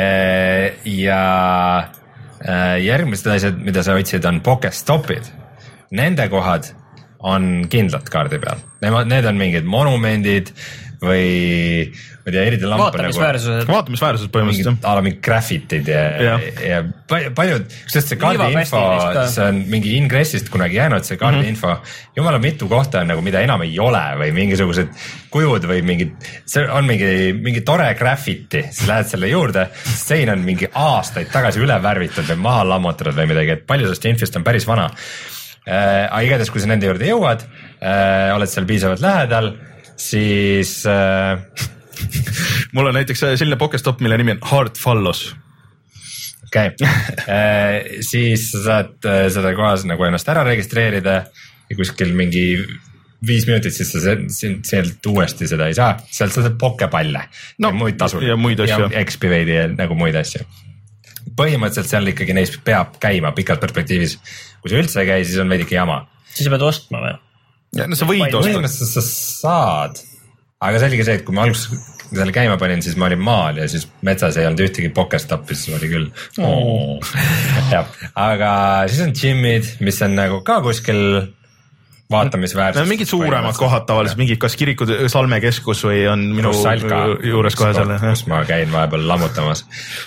S2: ja järgmised asjad, mida sa otsid, on Pokestopid. Nende kohad on kindlad kaardi peal. Need on mingid monumendid või ma ei tea, eriti lamp
S3: vaatamisväärsused
S1: nagu, vaatamisväärsused põhimõtteliselt
S2: ala mingi graffitid ja, ja. ja paljud, sest see kaardi info, see on mingi ingressist kunagi jäänud, see kaardi mm -hmm. info, jumala mitu kohta on nagu, mida enam ei ole või mingisugused kujud või mingid, see on mingi, mingi tore graffiti, siis lähed selle juurde, sein on mingi aastaid tagasi üle värvitud või maha lammutatud või midagi, et palju sellest infost on päris vana. Äh, aga igatahes, kui sa nende juurde jõuad äh,, oled seal piisavalt lähedal, siis äh...
S1: mul on näiteks selline Pokestop, mille nimi on Hard Fallos.
S2: Okei okay. äh, siis sa saad äh, seda kohas nagu ennast ära registreerida ja kuskil mingi viis minutit, siis sa sealt uuesti seda ei saa, sealt saad Pokepalle no, ja muid tasu
S1: ja muid asju
S2: ja X P veidi ja nagu muid asju. Põhimõtteliselt seal ikkagi neis peab käima pikas perspektiivis. Kui sa üldse ei käi, siis on veidike jama.
S3: Siis sa pead ostma või?
S1: Ja, no sa võid osta.
S2: Põhimõtteliselt sa saad, aga see oligi see, et kui ma alguses selle käima panin, siis ma olin maal ja siis metsas ei olnud ühtegi Pokestoppi, siis oli küll oh. ja, aga siis on gymid, mis on nagu ka kuskil vaatamisväärsus.
S1: No, mingid suuremad kohad tavaliselt, mingid kas kirikud salmekeskus või on minu Salka, juures kohe selle.
S2: Kus ma käin vahepeal lammutamas.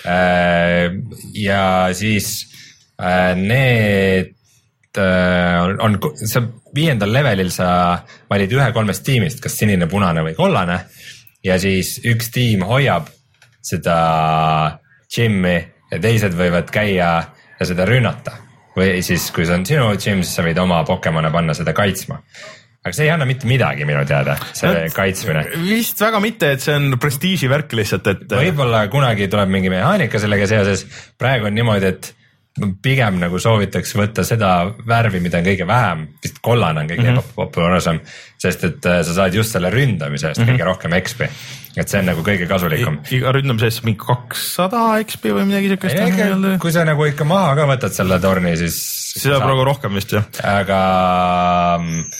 S2: Ja siis need on, on see viiendal levelil sa valid ühe kolmest tiimist, kas sinine, punane või kollane ja siis üks tiim hoiab seda gym'i ja teised võivad käia ja seda rünnata või siis kui see on sinu gym, siis sa võid oma Pokemone panna seda kaitsma. Aga see ei anna mitte midagi minu teada, see no, kaitsmine.
S1: Vist väga mitte, et see on prestiiži värk lihtsalt, et
S2: võib-olla kunagi tuleb mingi mehaanika sellega seoses, praegu on niimoodi, et pigem nagu soovitaks võtta seda värvi, mida on kõige vähem, vist kollane on kõige mm -hmm. populaarsem, sest et sa saad just selle ründamise eest mm -hmm. kõige rohkem X P, et see on nagu kõige kasulikum.
S1: Iga ründamise eest mingi kakssada X P või midagi siukest.
S2: Kui sa nagu ikka maha ka võtad selle torni, siis
S1: see saab praegu rohkem vist jah.
S2: Aga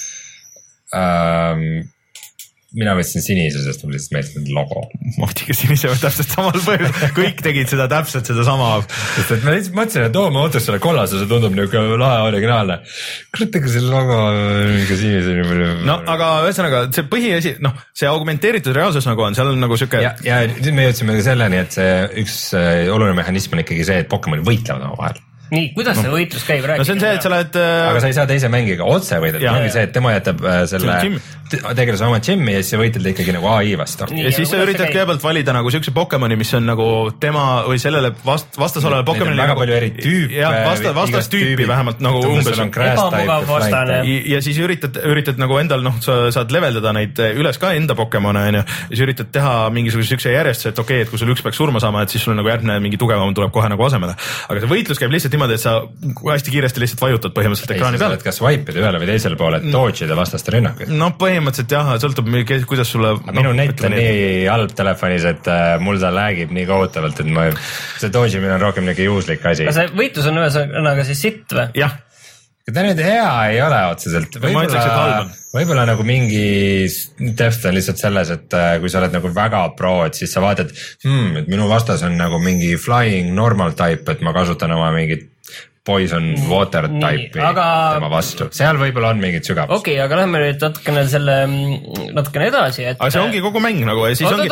S2: ähm, mina võtsin sinise, sest mul lihtsalt meeldis logo.
S1: Ma võtsin ka sinise täpselt samal põhjusel, kõik tegid seda täpselt seda sama.
S2: Sest et ma lihtsalt mõtlesin, et oo, ma võtaks selle kollase, see tundub niisugune lahe originaalne. Kurat, ega selle logo niisugune sinise.
S1: No aga ühesõnaga, see põhiasi, noh, see augmenteeritud reaalsus nagu on, seal on nagu siuke.
S2: Ja, ja nüüd me jõudsime selleni, et see üks oluline mehhanism on ikkagi see, et Pokemoni võitlevad oma vahel.
S3: Nii, kuidas no. see võitlus käib?
S1: No see on see, et sa lähed...
S2: Aga sa ei saa teise mängiga otse võidelda, ongi see, et tema jätab selle tegelase oma gym'i ja siis sa võitled ikkagi nagu A I vastu.
S1: Ja siis sa üritad kõigepealt valida nagu siukse Pokemoni, mis on nagu tema või sellele vast, vastas olevale Pokemoni.
S2: Väga palju eri tüüpe.
S1: Ja vasta, vastas tüüpi vähemalt nagu umbes.
S3: Ebamugav vastane.
S1: Ja siis üritad, üritad nagu endal, noh, sa saad leveldada neid üles ka enda Pokemone, on ju. Ja siis üritad teha mingisuguse siukse järjestuse, et okei, et kui sul üks peaks surma saama, et siis sul nagu järgmine mingi tugevam tuleb kohe nagu asemele. Aga see võitlus käib lihtsalt niimoodi, et sa hästi kiiresti lihtsalt vajutad põhimõtteliselt ekraani peale.
S2: Kas swipe'ida ühele või teisele poole, et dodge'ida vastaste rünnakuid?
S1: No põhimõtteliselt jah, sõltub, kuidas sulle...
S2: Minu no, net on nii halb telefonis, et mul ta läägib nii kohutavalt, et ma, see dodge'imine on rohkem niisugune juhuslik asi.
S3: See võitlus on ühesõnaga siis sitt või?
S1: Jah.
S2: Ta nüüd hea ei ole otseselt. Võib-olla, võib-olla nagu mingi test on lihtsalt selles, et kui sa oled nagu väga pro, et siis sa vaatad, hmm, et minu vastas on nagu mingi flying normal type, et ma kasutan oma mingit poison water type'i aga... tema vastu. Seal võib-olla on mingid sügavust.
S3: Okei, okay, aga lähme nüüd natukene selle, natukene edasi. Et...
S1: aga see ongi kogu mäng nagu ja siis ongi...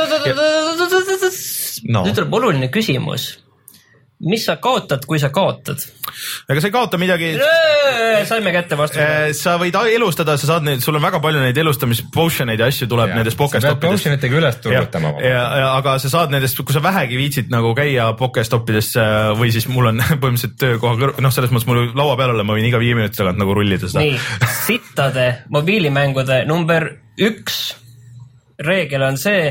S3: nüüd tuleb oluline küsimus. Mis sa kaotad, kui sa kaotad?
S1: Ega sa ei kaota midagi.
S3: Saime kätte vastuse.
S1: Sa võid elustada, sa saad neid, sul on väga palju neid elustamis potioneid ja asju tuleb ja. Nendest pokestopidest.
S2: Sa pead potionitega üles turgutama.
S1: Aga sa saad nendest, kui sa vähegi viitsid nagu käia pokestopidest või siis mul on põhimõtteliselt töökoha kõrv, noh selles mõttes mul laua peal olla, ma võin iga viie minuti tagant nagu rullida seda.
S3: Nii, sittade mobiilimängude number üks reegel on see,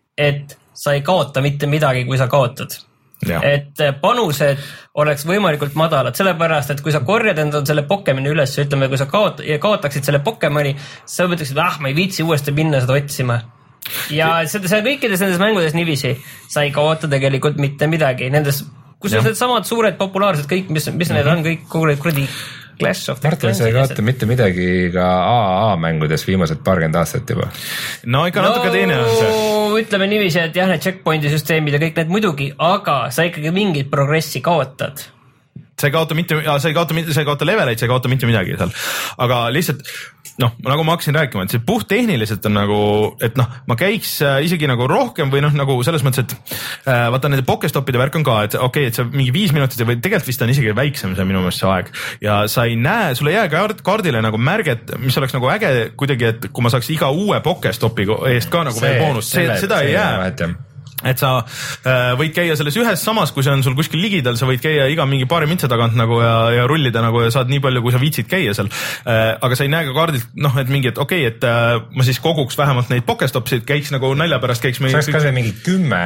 S3: et sa ei kaota mitte midagi, kui sa kaotad. Ja. Et panused oleks võimalikult madalad, sellepärast, et kui sa korjad endal selle Pokemoni üles, ütleme, kui sa kaot- kaotaksid selle Pokemoni, sa mõtleksid, ah, ma ei viitsi uuesti minna seda otsima. Ja seda, see kõikides nendes mängudes niiviisi, sa ei kaota tegelikult mitte midagi. Nendes, kus on need samad suured populaarsed kõik, mis, mis mm-hmm. need on kõik kuradi Clash of the
S2: Clans. Martin, sa ei kaota mitte midagi ka A A A mängudes viimased paarkümmend aastat juba.
S1: No ikka no, natuke teine on see.
S3: Ütleme niiviisi, et jah, need checkpointi süsteemid ja kõik need muidugi, aga sa ikkagi mingit progressi kaotad.
S1: Sa ei kaota mitte, sa ei kaota, sa ei kaota leveleid, sa ei kaota mitte midagi seal. Aga lihtsalt, noh, nagu ma hakkasin rääkima, et see puht tehniliselt on nagu, et noh, ma käiks isegi nagu rohkem või noh, nagu selles mõttes, et äh, vaata nende pokestopide värk on ka, et okei, okay, et see mingi viis minutit või tegelikult vist on isegi väiksem see minu meelest see aeg. Ja sa ei näe, sul ei jää kaardile nagu märget, mis oleks nagu äge kuidagi, et kui ma saaks iga uue pokestopi eest ka nagu see, veel boonust, see, seda ei jää. Et sa äh, võid käia selles ühes samas, kui see on sul kuskil ligidal, sa võid käia iga mingi paari mintse tagant nagu ja, ja rullida nagu ja saad nii palju, kui sa viitsid käia seal. Äh, aga sa ei näe ka kaardilt, noh, et mingi, et okei, okay, et äh, ma siis koguks vähemalt neid pokestopsid, käiks nagu nalja pärast, käiks
S2: mingi... saaks ka see mingi kümme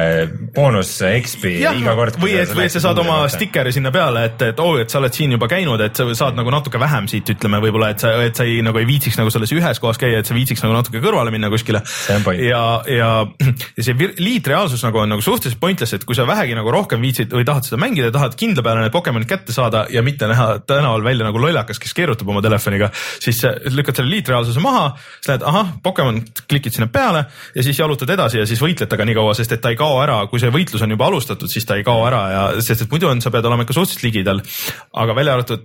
S2: boonus X P ja, iga kord.
S1: Või et, või et sa saad oma stickeri sinna peale, et, et oo, oh, et sa oled siin juba käinud, et sa saad nagu natuke vähem siit, ütleme võib-olla, et sa, et sa ei, nagu ei viitsiks nagu selles ühes kohas käia, et sa viitsiks nagu natuke kõrvale minna kuskile. Ja, ja, ja see liitreaalsus nagu on nagu suhteliselt pointless, et kui sa vähegi nagu rohkem viitsid või tahad seda mängida, tahad kindla peale need Pokemonid kätte saada ja mitte näha tänaval välja nagu lollakas, kes keerutab oma telefoniga, siis lükkad selle liitreaalsuse maha, siis näed, ahah, Pokemon klikid sinna peale ja siis jalutad edasi ja siis võitled taga nii kaua, sest et ta ei kao ära, kui see võitlus on juba alustatud, siis ta ei kao ära ja sest et muidu on, sa pead olema ikka suhteliselt ligidal, aga välja arvatud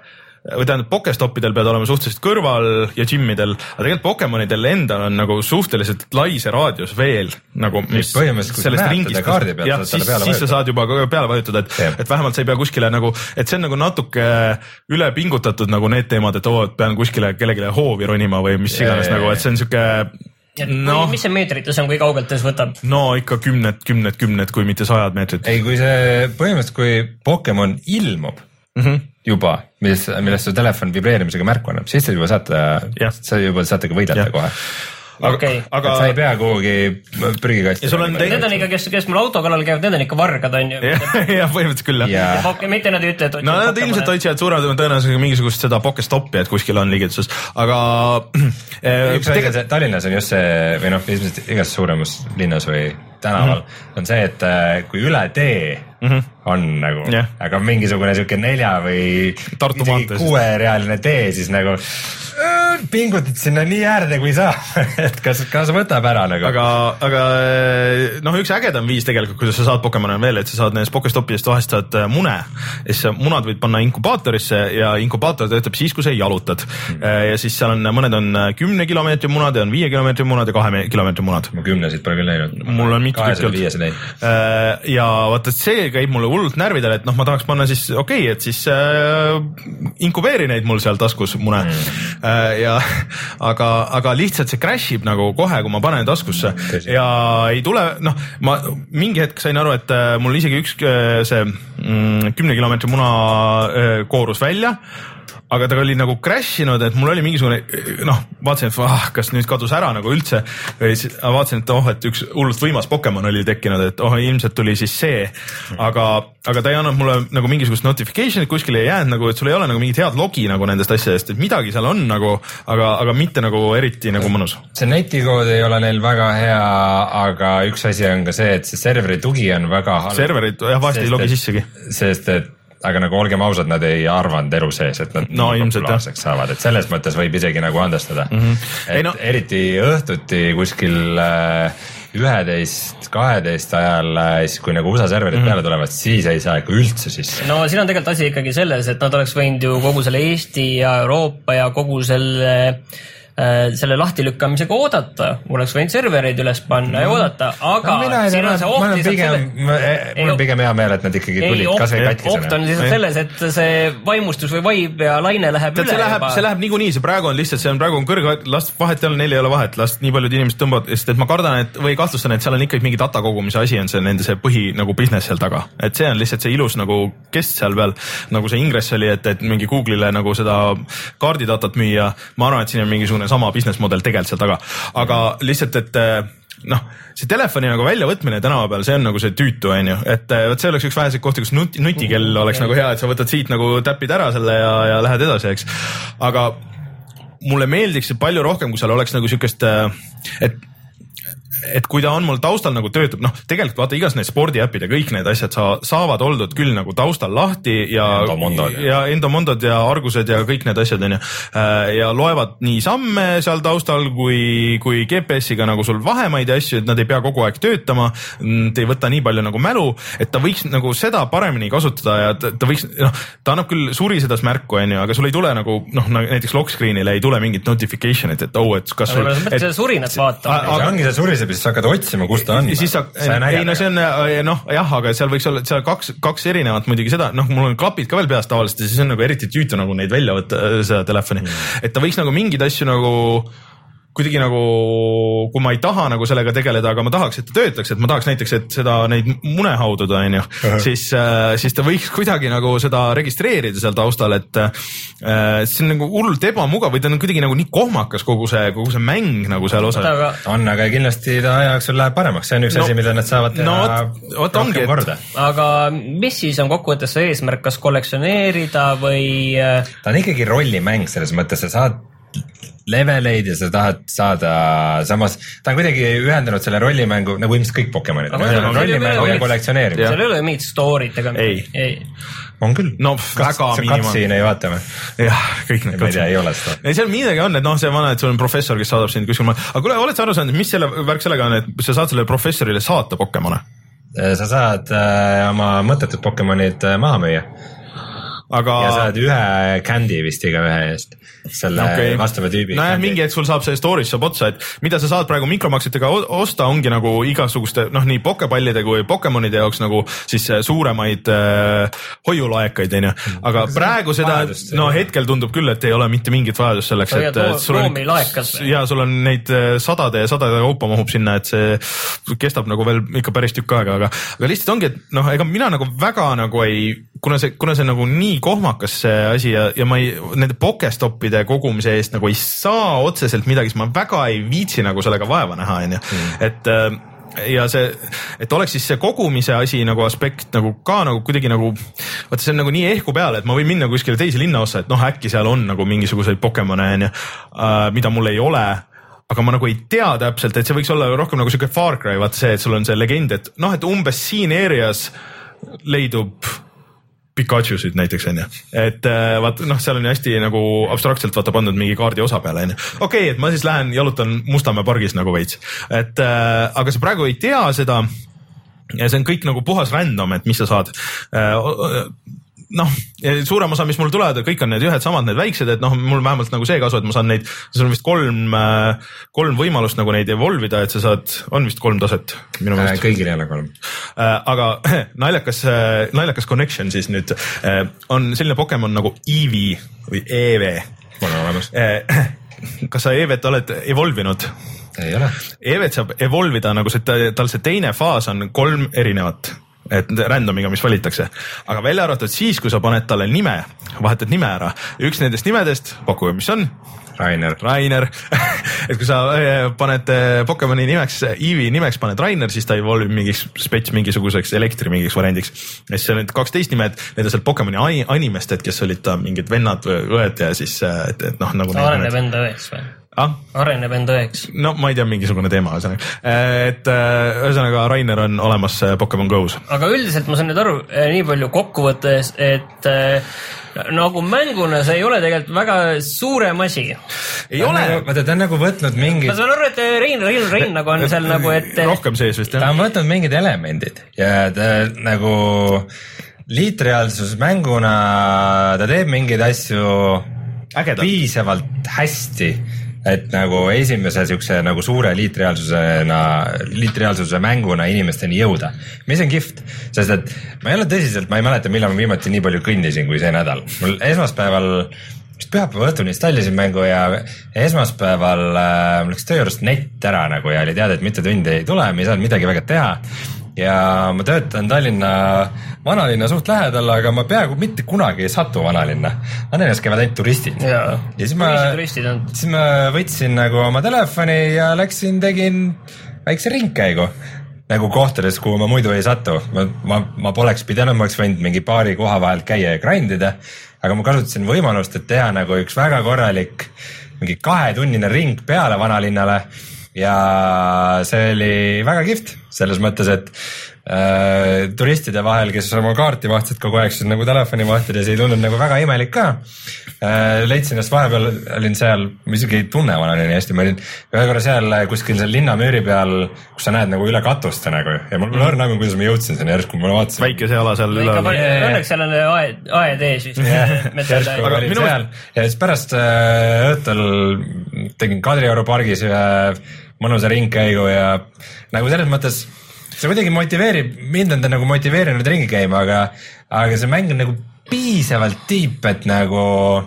S1: või tähendab, pokestopidel pead olema suhteliselt kõrval ja gymmidel, aga tegelikult Pokemonidel endal on nagu suhteliselt lai see raadius veel, nagu mis sellest ringist, jah, siis, siis sa saad juba peale vajutada, et, et vähemalt sa ei pea kuskile nagu, et see on nagu natuke üle pingutatud nagu need teemad, et oo, et pean kuskile kellelegi hoovi ronima või mis iganes nagu, et see on siuke
S3: no, mis see meetrites on, kui kaugelt see võtab?
S1: No ikka kümned, kümned, kümned, kui mitte sajad meetrid.
S2: Ei, kui see põhimõtteliselt, kui Pokemon ilmub mm-hmm. juba, millest, millest su telefon vibreerimisega märku annab, siis sa juba saate, sa juba saate ka võidata ja. Kohe. Aga, okay. aga sa ei pea kuhugi prügikasti.
S3: Need on ikka, kes, kes mul auto kallal käivad, need on ikka vargad, on ju.
S1: jah, põhimõtteliselt küll, jah.
S3: Ja. mitte nad ei ütle, et
S1: no nad ilmselt otsivad suuremad tõenäoliselt mingisugust seda pokestoppi, et kuskil on liigituses, aga
S2: üks õige, see Tallinnas on just see, või noh, ilmselt igas suuremas linnas või tänaval mm -hmm. on see, et kui üle tee mm -hmm. on nagu yeah., aga mingisugune siuke nelja või kuuerealine tee, siis nagu pingutad sinna nii äärde kui saa, et kas, kas võtab ära nagu.
S1: Aga, aga noh, üks ägedam viis tegelikult, kuidas sa saad Pokemoni veel, et sa saad nendest pokestopidest vahest saad mune ja siis munad võid panna inkubaatorisse ja inkubaator töötab siis, kui sa jalutad mm. ja siis seal on, mõned on kümne kilomeetri munad ja on viie kilomeetri munad ja kahe kilomeetri munad.
S2: Ma kümnesid pole küll näinud.
S1: Mul on mitu tükki. Ja vaata, see käib mulle hullult närvidele, et noh, ma tahaks panna siis okei, okay, et siis äh, inkubeeri neid mul seal taskus mune mm. äh, ja aga, aga lihtsalt see crashib nagu kohe, kui ma panen taskusse Tõsi. Ja ei tule, noh, ma mingi hetk sain aru, et mul isegi üks see mm, kümne kilomeetri muna koorus välja, aga ta oli nagu crash inud, et mul oli mingisugune, noh, vaatasin, et ah, kas nüüd kadus ära nagu üldse, vaatasin, et oh, et üks hullult võimas Pokemon oli tekkinud, et oh, ilmselt tuli siis see, aga, aga ta ei annanud mulle nagu mingisugust notification'it, kuskil ei jäänud nagu, et sul ei ole nagu mingit head logi nagu nendest asjadest, et midagi seal on nagu, aga, aga mitte nagu eriti nagu mõnus.
S2: See netikood ei ole neil väga hea, aga üks asi on ka see, et see serveri tugi on väga halb.
S1: Serverid, jah, vahest ei logi sissegi.
S2: Sest, et aga nagu olgem ausad, nad ei arvanud elu sees, et nad
S1: no,
S2: populaarseks saavad, et selles mõttes võib isegi nagu andestada. Mm-hmm. Et ei, no. Eriti õhtuti kuskil üheteist, kaheteist ajal, siis kui nagu U S A serverid mm-hmm. peale tulevad, siis ei saa ikka üldse sisse.
S3: No siin on tegelikult asi ikkagi selles, et nad oleks võinud ju kogu selle Eesti ja Euroopa ja kogu selle selle lahtilükkamisega oodata, oleks võinud servereid üles panna ja oodata, aga no, siin on see oht lihtsalt
S2: selle... Mul on pigem hea meel, et nad ikkagi tulid kas või katkisena.
S3: Oht on lihtsalt selles, et see vaimustus või vaib ja laine läheb
S1: Tead, üle. See läheb, see läheb niikuinii, see praegu on lihtsalt, see on praegu on kõrge, last vahet ei ole, neil ei ole vahet, last nii paljud inimesed tõmbavad, sest et ma kardan, et või kahtlustan, et seal on ikkagi mingi data kogumise asi on see nende see põhi nagu business seal taga. Et see on lihtsalt see ilus nagu kest seal peal, nagu see ingress oli, et, et mingi Google'ile nagu seda kaardidatat müüa. Ma arvan, et siin on mingisugune sama business model tegelikult seal taga, aga lihtsalt, et noh, see telefoni nagu väljavõtmine tänavapeal, see on nagu see tüütu, on ju, et võt see oleks üks väheseid kohti, kus nuti, nutikell oleks nagu hea, et sa võtad siit nagu täpid ära selle ja, ja lähed edasi, eks. Aga mulle meeldiks see palju rohkem, kui seal oleks nagu sükest, et et kui ta on mul taustal nagu töötab, noh, tegelikult vaata igas need spordiäpid ja kõik need asjad sa, saavad oldud küll nagu taustal lahti ja
S2: Endomondod
S1: ja, ja Endomondod ja Argused ja kõik need asjad on ju. Ja loevad nii samme seal taustal kui, kui G P S-iga nagu sul vahemaid ja asju, et nad ei pea kogu aeg töötama, ta ei võta nii palju nagu mälu, et ta võiks nagu seda paremini kasutada ja ta, ta võiks, noh, ta annab küll surisedas märku, on ju, aga sul ei tule nagu, noh, näiteks lock screen'ile ei tule mingit notification'it, et oh, et kas sul...
S3: Sa mõtled seda surinat vaatama.
S2: See ongi see suriseb, siis sa hakkad otsima, kus ta on.
S1: Siis sa, ei, no see on, noh, jah, aga seal võiks olla, seal kaks, kaks erinevat muidugi seda, noh, mul on klapid ka veel peas tavaliselt ja siis on nagu eriti tüütu nagu neid välja võtta, seda telefoni. Mm. Et ta võiks nagu mingid asju nagu kuidagi nagu, kui ma ei taha nagu sellega tegeleda, aga ma tahaks, et ta töötaks, et ma tahaks näiteks, et seda neid mune haududa, on ju, siis, siis ta võiks kuidagi nagu seda registreerida seal taustal, et see on nagu hullult ebamugav või ta on kuidagi nagu nii kohmakas kogu see, kogu see mäng nagu seal osa.
S2: Aga... On, aga kindlasti ta ajaks sul läheb paremaks, see on üks no, asi, mida nad saavad teha
S1: no, ot, ot ongi,
S2: korda.
S3: Aga mis siis on kokkuvõttes see eesmärk, kas kollektsioneerida või...
S2: Ta on ikkagi rollimäng selles mõttes, sa saad leveleid ja sa tahad saada, samas ta on kuidagi ühendanud selle rollimängu, nagu ilmselt kõik Pokemonid, rollimängu ja kollektsioneerimine.
S3: Seal ei ole mingit story't ega
S1: ei.
S3: ei.
S2: On küll.
S1: No väga
S2: miinimum. Katsiin ei vaatame.
S1: Jah, kõik need
S2: katsiin. Ei ole seda.
S1: Ei, seal midagi on, et noh, see vana, et sul on professor, kes saadab sind kuskil. Aga kuule, oled sa aru saanud, mis selle värk sellega on, et sa saad selle professorile saata Pokemone?
S2: Sa saad äh, oma mõttetud Pokemonid äh, maha müüa. Aga... Ja saad ühe candy vist iga ühe eest. Selle okay. Vastava tüübi.
S1: No jah, mingi hetk sul saab see storage saab otsa, et mida sa saad praegu mikromaksetega osta, ongi nagu igasuguste, noh, nii pokepallide kui Pokemonide jaoks nagu siis suuremaid äh, hoiulaekaid, on ju. Aga Kas praegu seda, no hetkel tundub küll, et ei ole mitte mingit vajadust selleks, et, et sul on, ja sul on neid sadade ja sadade kaupa mahub sinna, et see kestab nagu veel ikka päris tükk aega, aga, aga lihtsalt ongi, et noh, ega mina nagu väga nagu ei, kuna see, kuna see nagu nii kohmakas see asi ja, ja ma ei, nende Pokestopide kogumise eest nagu ei saa otseselt midagi, siis ma väga ei viitsi nagu sellega vaeva näha, on ju. Et ja see, et oleks siis see kogumise asi nagu aspekt nagu ka nagu kuidagi nagu, vaata see on nagu nii ehku peale, et ma võin minna kuskile teise linna ossa, et noh, äkki seal on nagu mingisuguseid Pokemone, on ju, mida mul ei ole. Aga ma nagu ei tea täpselt, et see võiks olla rohkem nagu siuke Far Cry, vaata see, et sul on see legend, et noh, et umbes siin areas leidub Pikachusid näiteks, on ju. Et vaat, noh, seal on hästi nagu abstraktselt vaata pandud mingi kaardi osa peale, on ju. Okei, okay, et ma siis lähen jalutan Mustamäe pargis nagu veits. Et, äh, aga sa praegu ei tea seda ja see on kõik nagu puhas random, et mis sa saad. Äh, noh, suurem osa, mis mul tulevad, kõik on need ühed samad, need väiksed, et noh, mul vähemalt nagu see kasu, et ma saan neid, see on vist kolm, kolm võimalust nagu neid evolvida, et sa saad, on vist kolm taset.
S2: Äh, kõigil ei ole kolm.
S1: Aga naljakas, naljakas connection siis nüüd on selline Pokemon nagu Eevee või Eevee.
S2: Mul on olemas.
S1: Kas sa Eevet oled evolvinud?
S2: Ei ole.
S1: Eevet saab evolvida nagu see, tal see teine faas on kolm erinevat. et random'iga, mis valitakse, aga välja arvatud siis, kui sa paned talle nime, vahetad nime ära, üks nendest nimedest, pakuge, mis on?
S2: Rainer.
S1: Rainer. et kui sa paned Pokemoni nimeks, Eevee'i nimeks paned Rainer, siis ta evolve mingiks spets mingisuguseks elektri mingiks variandiks. Ja siis on need kaksteist nimed, need on seal Pokemoni animested, kes olid ta mingid vennad või õed ja siis, et, et noh, nagu
S3: areneb enda õeks või?
S1: Ah?
S3: Areneb enda õeks.
S1: No ma ei tea, mingisugune teema. Et ühesõnaga Rainer on olemas Pokemon Go's.
S3: Aga üldiselt ma saan nüüd aru nii palju kokkuvõttes, et nagu mänguna see ei ole tegelikult väga suurem asi.
S1: Ei ta ole.
S2: Nagu, vaata, ta on nagu võtnud mingid...
S3: Ma saan aru, et Rein, Rein, Rein nagu on seal nagu, et...
S1: Rohkem sees vist, jah.
S2: Ta on võtnud mingid elemendid ja ta nagu liitreaalsus mänguna, ta teeb mingeid asju Ägedalt. Piisavalt hästi, et nagu esimese siukse nagu suure liitreaalsusena, liitreaalsuse mänguna inimesteni jõuda. Mis on kihvt, sest et ma ei ole tõsiselt, ma ei mäleta, millal ma viimati nii palju kõndisin kui see nädal. Mul esmaspäeval, vist pühapäeva õhtul installisin mängu ja esmaspäeval äh, mul läks töö juurest net ära nagu ja oli teada, et mitte tundi ei tule, me ei saanud midagi väga teha. Ja ma töötan Tallinna vanalinna suht lähedal, aga ma peaaegu mitte kunagi ei satu vanalinna. Vanalinnas käivad ainult turistid.
S3: Ja,
S2: ja siis ma, siis ma võtsin nagu oma telefoni ja läksin, tegin väikse ringkäigu nagu kohtades, kuhu ma muidu ei satu. Ma, ma, ma poleks pidanud, ma oleks võinud mingi paari koha vahelt käia ja grindida, aga ma kasutasin võimalust, et teha nagu üks väga korralik mingi kahetunnine ring peale vanalinnale ja see oli väga kihvt selles mõttes, et äh, turistide vahel, kes oma kaarti vahtsid kogu aeg, siis nagu telefoni vahtides ei tundnud nagu väga imelik ka. Äh, leidsin ennast vahepeal, olin seal, ma isegi ei tunne vanalini hästi, ma olin ühe korra seal kuskil seal linnamüüri peal, kus sa näed nagu üle katuste nagu ja mul mm. õrn nagu, kuidas ma jõudsin sinna järsku, ma vaatasin.
S1: Väike see ala seal üle.
S3: Õnneks seal on aed, aed ees vist.
S2: järsku olin seal ja siis pärast äh, õhtul tegin Kadrioru pargis ühe mõnusa ringkäigu ja nagu selles mõttes see kuidagi motiveerib, mind on ta nagu motiveerinud ringi käima, aga, aga see mäng on nagu piisavalt tiip, et nagu,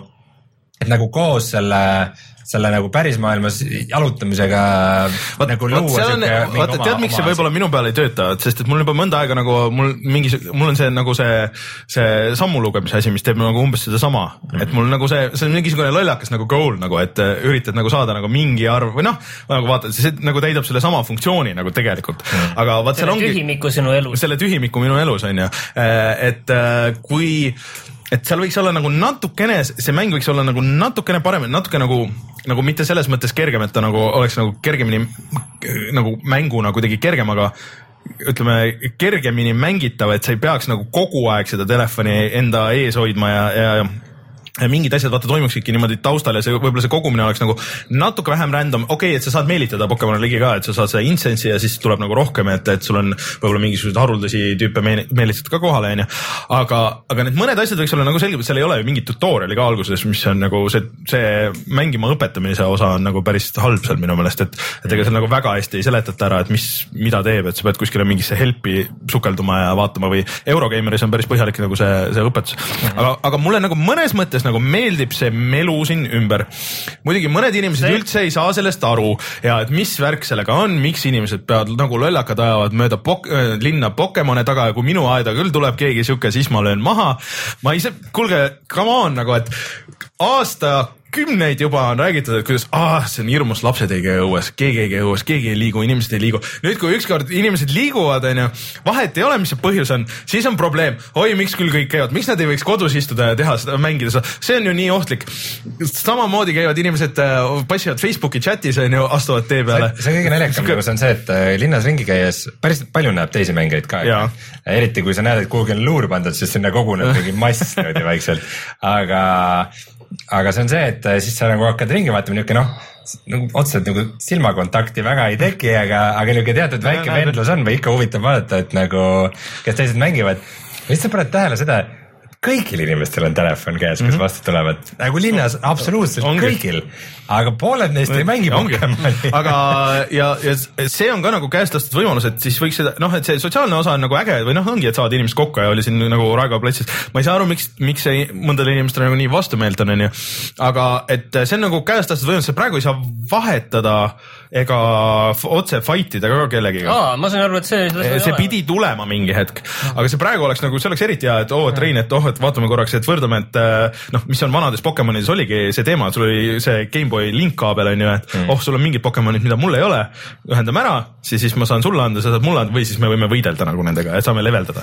S2: et nagu koos selle, selle nagu päris maailmas jalutamisega
S1: Vat, nagu luua siuke vaata, tead, miks see võib-olla minu peal ei tööta, sest et mul juba mõnda aega nagu mul mingi, mul on see nagu see, see sammu lugemise asi, mis teeb nagu umbes seda sama, mm-hmm. et mul nagu see, see on mingisugune lollakas nagu goal nagu, et üritad nagu saada nagu mingi arv või noh, nagu vaata, see nagu täidab selle sama funktsiooni nagu tegelikult, mm-hmm. aga vaat seal ongi
S3: tühimiku sinu elus.
S1: Selle tühimiku minu elus on ju, et kui et seal võiks olla nagu natukene, see mäng võiks olla nagu natukene parem, natuke nagu, nagu mitte selles mõttes kergem, et ta nagu oleks nagu kergemini nagu mänguna kuidagi kergem, aga ütleme kergemini mängitav, et sa ei peaks nagu kogu aeg seda telefoni enda ees hoidma ja, ja, ja Ja mingid asjad vaata toimuksidki niimoodi taustal ja see võib-olla see kogumine oleks nagu natuke vähem random, okei okay,, et sa saad meelitada Pokemoni ligi ka, et sa saad seda instance'i ja siis tuleb nagu rohkem, et, et sul on võib-olla mingisuguseid haruldasi tüüpe meelitada ka kohale, onju. aga, aga need mõned asjad võiks olla nagu selge, et seal ei ole ju mingit tutoriali ka alguses, mis on nagu see, see mängima õpetamise osa on nagu päris halb seal minu meelest, et, et ega seal nagu väga hästi ei seletata ära, et mis, mida teeb, et sa pead kuskile mingisse helpi sukelduma ja vaatama või Eurogeimeris on päris põhjalik nagu see, see õpetus. aga, aga mulle nagu mõnes mõttes nagu meeldib see melu siin ümber. Muidugi mõned inimesed see... üldse ei saa sellest aru ja et mis värk sellega on, miks inimesed peavad nagu lollakad ajavad mööda pok- linna Pokemone taga ja kui minu aeda küll tuleb keegi siuke, siis ma löön maha. Ma ise, kuulge, come on nagu, et aasta kümneid juba on räägitud, et kuidas ah, see on hirmus, lapsed ei käi õues, keegi ei käi õues, keegi ei liigu, inimesed ei liigu. Nüüd, kui ükskord inimesed liiguvad, on ju, vahet ei ole, mis see põhjus on, siis on probleem. Oi, miks küll kõik käivad, miks nad ei võiks kodus istuda ja teha seda, mängida seda? See on ju nii ohtlik. Samamoodi käivad inimesed, passivad Facebooki chatis, on ju, astuvad tee peale.
S2: See, see kõige naljakam nagu see on see, et linnas ringi käies päris palju näeb teisi mängeid ka. Eriti kui sa näed, et kuhugi on luur pandud, siis sinna koguneb mingi mass niimoodi vaikselt. Aga aga see on see, et siis sa nagu hakkad ringi vaatama niuke noh, nagu otseselt nagu silmakontakti väga ei teki, aga, aga niuke teatud väike vendlus on või ikka huvitav vaadata, et nagu kes teised mängivad. Ja siis sa paned tähele seda, kõigil inimestel on telefon käes, kes mm -hmm. vastu tulevad, nagu linnas absoluutselt ongi. Kõigil, aga pooled neist ei mängi Pokemoni.
S1: aga ja, ja see on ka nagu käest lastud võimalus, et siis võiks seda, noh, et see sotsiaalne osa on nagu äge või noh, ongi, et saavad inimesed kokku ja oli siin nagu Raekoja platsis. ma ei saa aru, miks, miks see mõndadele inimestele nagu nii vastumeelt on, onju. aga et see on nagu käest lastud võimalus, praegu ei saa vahetada ega otse fight ida ka kellegiga.
S3: Aa, ma sain aru, et see
S1: see pidi tulema mingi hetk, aga see praegu oleks nagu, see oleks eriti hea, et oo, et Rein, et oh, et vaatame korraks, et võrdame, et noh, mis on vanades Pokemonides oligi see teema, sul oli see Gameboy Link kaabel on ju, et mm. oh, sul on mingid Pokemonid, mida mul ei ole, ühendame ära, siis, siis ma saan sulle anda, sa saad mulle anda või siis me võime võidelda nagu nendega ja saame leveldada.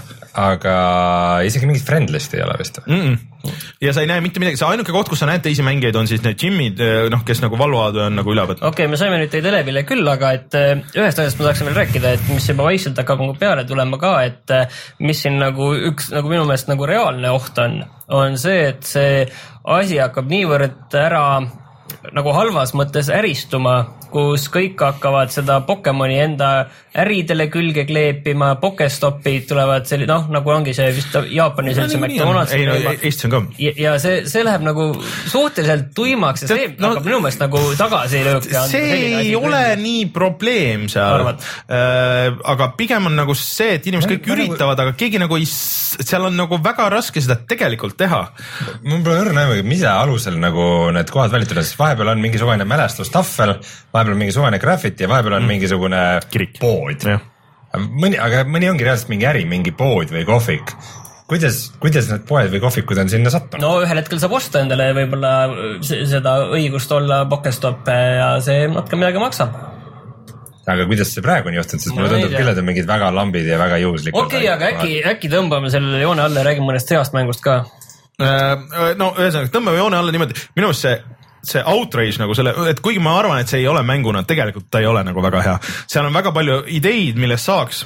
S2: aga isegi mingit friendlist ei ole vist
S1: mm? -mm. ja sa ei näe mitte midagi, see ainuke koht, kus sa näed teisi mängijaid on siis need Jimmid, noh, kes nagu valvavad või on nagu üle võtnud.
S3: okei okay,, me saime nüüd teid elevile küll, aga et ühest asjast ma tahaksin veel rääkida, et mis juba vaikselt hakkab nagu peale tulema ka, et mis siin nagu üks nagu minu meelest nagu reaalne oht on, on see, et see asi hakkab niivõrd ära nagu halvas mõttes äristuma, kus kõik hakkavad seda Pokemoni enda äridele külge kleepima, Pokestopid tulevad selline, noh, nagu ongi see vist Jaapani sellise McDonald's.
S1: ei no Eestis on ka.
S3: Ja, ja see, see läheb nagu suhteliselt tuimaks ja see no, hakkab minu meelest nagu tagasi lööka.
S1: See ei ole küll. Nii probleem seal, äh, aga pigem on nagu see, et inimesed kõik üritavad, aga keegi nagu ei, seal on nagu väga raske seda tegelikult teha.
S2: Mul pole õrna näeme, mis alusel nagu need kohad valitud on, sest vahepeal on mingisugune mälestustahvel, vahepeal on mingi suvane graffiti ja vahepeal on mm. mingisugune
S1: kirik.
S2: Pood. Mõni, aga mõni ongi reaalselt mingi äri, mingi pood või kohvik. Kuidas, kuidas need poed või kohvikud on sinna sattunud?
S3: No ühel hetkel saab osta endale võib-olla seda õigust olla Pokestop ja see natuke midagi maksab.
S2: Aga kuidas see praegu on juhtunud, sest mulle tundub küll, et on mingid väga lambid ja väga juhuslikud.
S3: Okei, okay, aga äkki, äkki tõmbame sellele joone alla ja räägime mõnest heast mängust ka.
S1: No ühesõnaga, tõmbame joone alla niimoodi. Minu arust see see outrage nagu selle, et kuigi ma arvan, et see ei ole mänguna, tegelikult ta ei ole nagu väga hea. Seal on väga palju ideid, millest saaks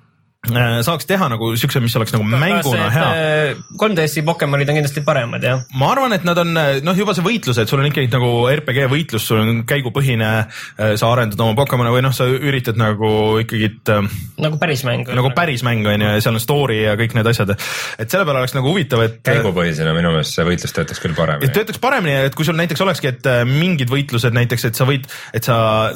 S1: saaks teha nagu siukse, mis oleks nagu mänguna hea.
S3: kolm D S-i Pokemonid on kindlasti paremad, jah?
S1: Ma arvan, et nad on, noh juba see võitlus, et sul on ikkagi nagu R P G võitlus, sul on käigupõhine, sa arendad oma Pokemone või noh, sa üritad nagu ikkagi
S3: nagu päris mäng.
S1: Nagu päris mäng on ja seal on story ja kõik need asjad. Et selle peale oleks nagu huvitav, et
S2: käigupõhisena minu meelest see võitlus töötaks küll paremini.
S1: Töötaks paremini, et kui sul näiteks olekski, et mingid võitlused näiteks, et sa võid, et sa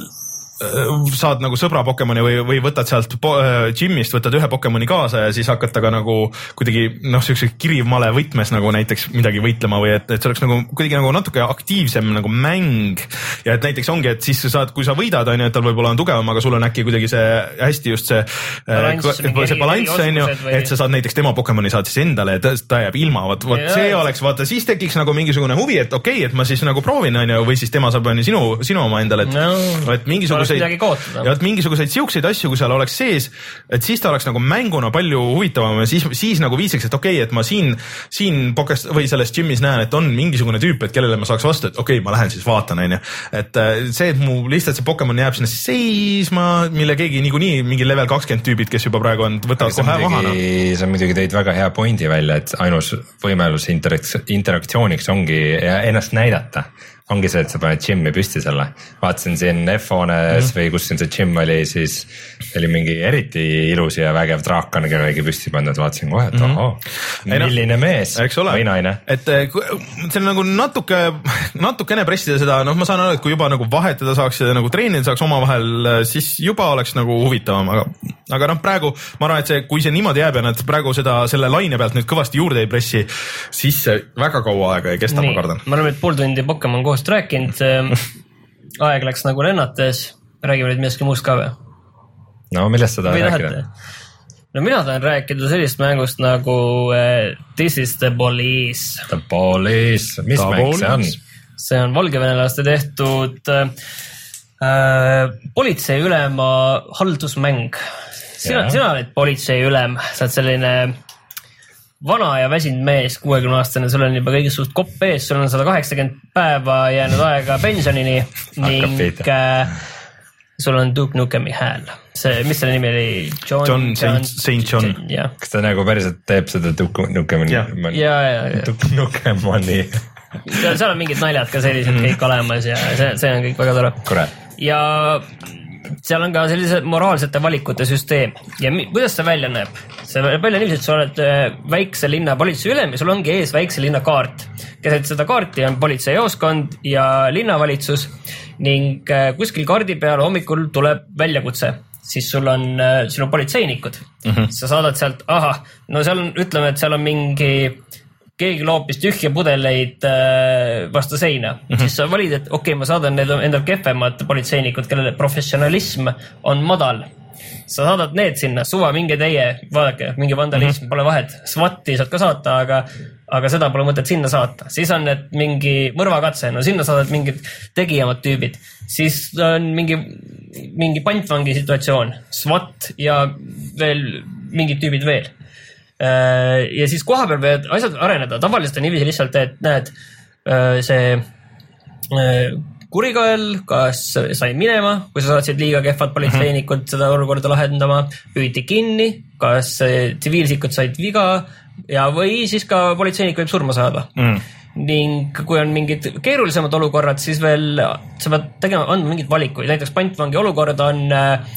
S1: saad nagu sõbra Pokemoni või, või võtad sealt po, äh, Gymist, võtad ühe Pokemoni kaasa ja siis hakkad taga nagu kuidagi noh, siukse kirivmale võtmes nagu näiteks midagi võitlema või et, et see oleks nagu kuidagi nagu natuke aktiivsem nagu mäng ja et näiteks ongi, et siis sa saad, kui sa võidad, on ju, et tal võib-olla on tugevam, aga sul on äkki kuidagi see hästi just see balanss, see balanss on ju, et sa saad näiteks tema Pokemoni saad siis endale, et ta jääb ilma, vot, vot see ja, oleks, vaata siis tekiks nagu mingisugune huvi, et okei okay,, et ma siis nagu proovin, on ju, või siis tema saab on ju sinu, sinu oma endale, et, no, et mingisuguse ja et mingisuguseid siukseid asju, kui seal oleks sees, et siis ta oleks nagu mänguna palju huvitavam ja siis, siis nagu viisiks, et okei okay,, et ma siin, siin Pokest või selles Gymis näen, et on mingisugune tüüp, et kellele ma saaks vastu, et okei okay,, ma lähen siis vaatan, on ju. Et see, et mu lihtsalt see Pokemon jääb sinna seisma, mille keegi niikuinii mingi level kakskümmend tüübid, kes juba praegu on, võtavad kohe maha. No.
S2: See on muidugi teid väga hea pointi välja, et ainus võimalus interaktsiooniks ongi ennast näidata. Ongi see, et sa paned Gymi püsti selle. Vaatasin siin F-hoones mm. või kus siin see Gym oli, siis oli mingi eriti ilus ja vägev draakan, kelle oligi püsti pandud, vaatasin kohe, et mm. oho, milline no, mees või naine.
S1: Et see on nagu natuke, natukene pressida seda, noh ma saan aru, et kui juba nagu vahetada saaks ja nagu treenida saaks omavahel, siis juba oleks nagu huvitavam, aga, aga noh praegu ma arvan, et see, kui see niimoodi jääb ja nad praegu seda, selle laine pealt nüüd kõvasti juurde ei pressi, siis see väga kaua aega ei kesta, ma kardan.
S3: Ma arvan, et pool tundi Pokemon koos rääkinud, aeg läks nagu lennates, räägime nüüd millestki muust ka või?
S2: No millest sa tahad rääkida?
S3: No mina tahan rääkida sellist mängust nagu uh, This is the Police.
S2: The Police, mis the mäng see on?
S3: See on valgevenelaste tehtud uh, politseiülema haldusmäng. Sina, sina oled politseiülem, sa oled selline vana ja väsinud mees, kuuekümne aastane, sul on juba kõigest suht kopp ees, sul on sada kaheksakümmend päeva jäänud aega pensionini ning äh, sul on Duke Nukemi hääl. See, mis selle nimi oli?
S1: John, John Saint, Saint John.
S3: Ja.
S2: Kas ta nagu päriselt teeb seda Duke Nukemani?
S3: Ja, ja, ja.
S2: Duke Nukemani.
S3: seal on mingid naljad ka sellised mm. kõik olemas ja see, see on kõik väga tore.
S2: Kure.
S3: Ja seal on ka sellise moraalsete valikute süsteem ja mi, kuidas see välja näeb? see näeb välja niiviisi, et sa oled väikse linna politsei ülem ja sul ongi ees väikse linna kaart. Keset seda kaarti on politseijaoskond ja linnavalitsus ning kuskil kaardi peal hommikul tuleb väljakutse. Siis sul on, sul on politseinikud. Mm-hmm. Sa saadad sealt, aha, no seal on, ütleme, et seal on mingi keegi loopis tühja pudeleid vastu seina. Mm-hmm. Siis sa valid, et okei, okay, ma saadan need endal kehvemad politseinikud, kellele professionalism on madal. Sa saadad need sinna, suva minge teie, vaadake, mingi vandalism, mm-hmm. pole vahet. SWAT-i saad ka saata, aga, aga seda pole mõtet sinna saata. Siis on need mingi mõrvakatse, no sinna saadad mingid tegijamad tüübid. Siis on mingi, mingi pantvangi situatsioon, SWAT ja veel mingid tüübid veel. Ja siis koha peal võivad asjad areneda. Tavaliselt on niiviisi lihtsalt, et näed, see kurikael, kas sai minema, kui sa saatsid liiga kehvad politseinikud seda olukorda lahendama, püüti kinni, kas tsiviilsikud said viga ja või siis ka politseinik võib surma saada. Mm. Ning kui on mingid keerulisemad olukorrad, siis veel sa pead tegema, andma mingid valikuid. Näiteks pantvangi olukord on äh,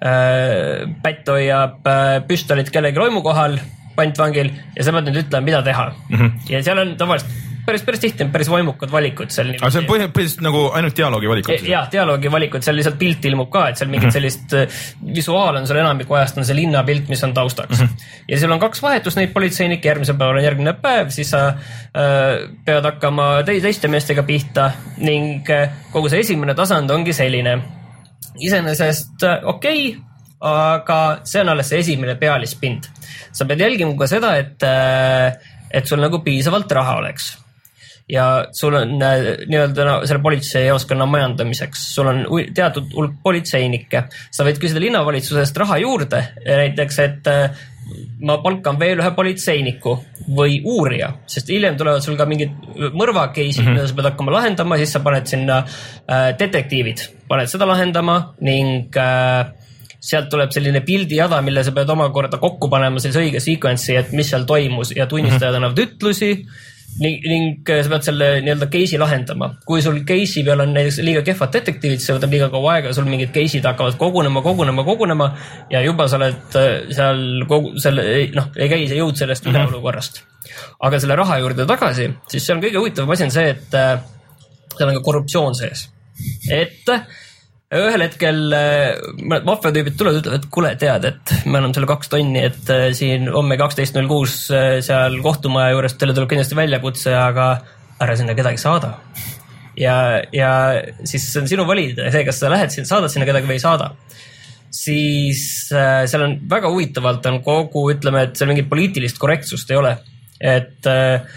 S3: pätt hoiab püstolit kellegi roimu kohal pantvangil ja sa pead nüüd ütlema, mida teha. Mm-hmm. Ja seal on tavaliselt päris, päris tihti on päris vaimukad valikud.
S1: Aga see on põhimõtteliselt nagu ainult dialoogi valikud?
S3: Jah, dialoogi valikud, seal lihtsalt pilt ilmub ka, et seal mingid sellist visuaal on seal enamiku ajast on see linnapilt, mis on taustaks. Mm-hmm. Ja seal on kaks vahetus neid politseinike, järgmisel päeval on järgmine päev, siis sa äh, pead hakkama teiste meestega pihta ning kogu see esimene tasand ongi selline. Iseenesest okei, okay, aga see on alles see esimene pealispind. Sa pead jälgima ka seda, et, et sul nagu piisavalt raha oleks. Ja sul on nii-öelda no, selle politseijaoskonna majandamiseks. Sul on teatud hulk politseinikke. Sa võid küsida linnavalitsusest raha juurde. Näiteks, et ma palkan veel ühe politseiniku või uurija, sest hiljem tulevad sul ka mingid mõrvakeisid, mm-hmm. mida sa pead hakkama lahendama, siis sa paned sinna äh, detektiivid, paned seda lahendama ning äh, sealt tuleb selline pildijada, mille sa pead omakorda kokku panema sellise õige sequence'i, et mis seal toimus ja tunnistajad annavad ütlusi ning, ning sa pead selle nii-öelda case'i lahendama. Kui sul case'i peal on näiteks liiga kehvad detektiivid, see võtab liiga kaua aega ja sul mingid case'id hakkavad kogunema, kogunema, kogunema ja juba sa oled seal kogu, selle, noh, ei käi see jõud sellest üle olukorrast. Aga selle raha juurde tagasi, siis see on kõige huvitavam asi on see, et seal on ka korruptsioon sees. Et ühel hetkel maffiatüübid tulevad, ütlevad, et kuule, tead, et me anname selle kaks tonni, et siin homme kaksteist null kuus seal kohtumaja juures teile tuleb kindlasti väljakutse, aga ära sinna kedagi saada. Ja, ja siis on sinu valida see, kas sa lähed sinna, saadad sinna kedagi või ei saada. Siis seal on väga huvitavalt on kogu, ütleme, et seal mingit poliitilist korrektsust ei ole. Et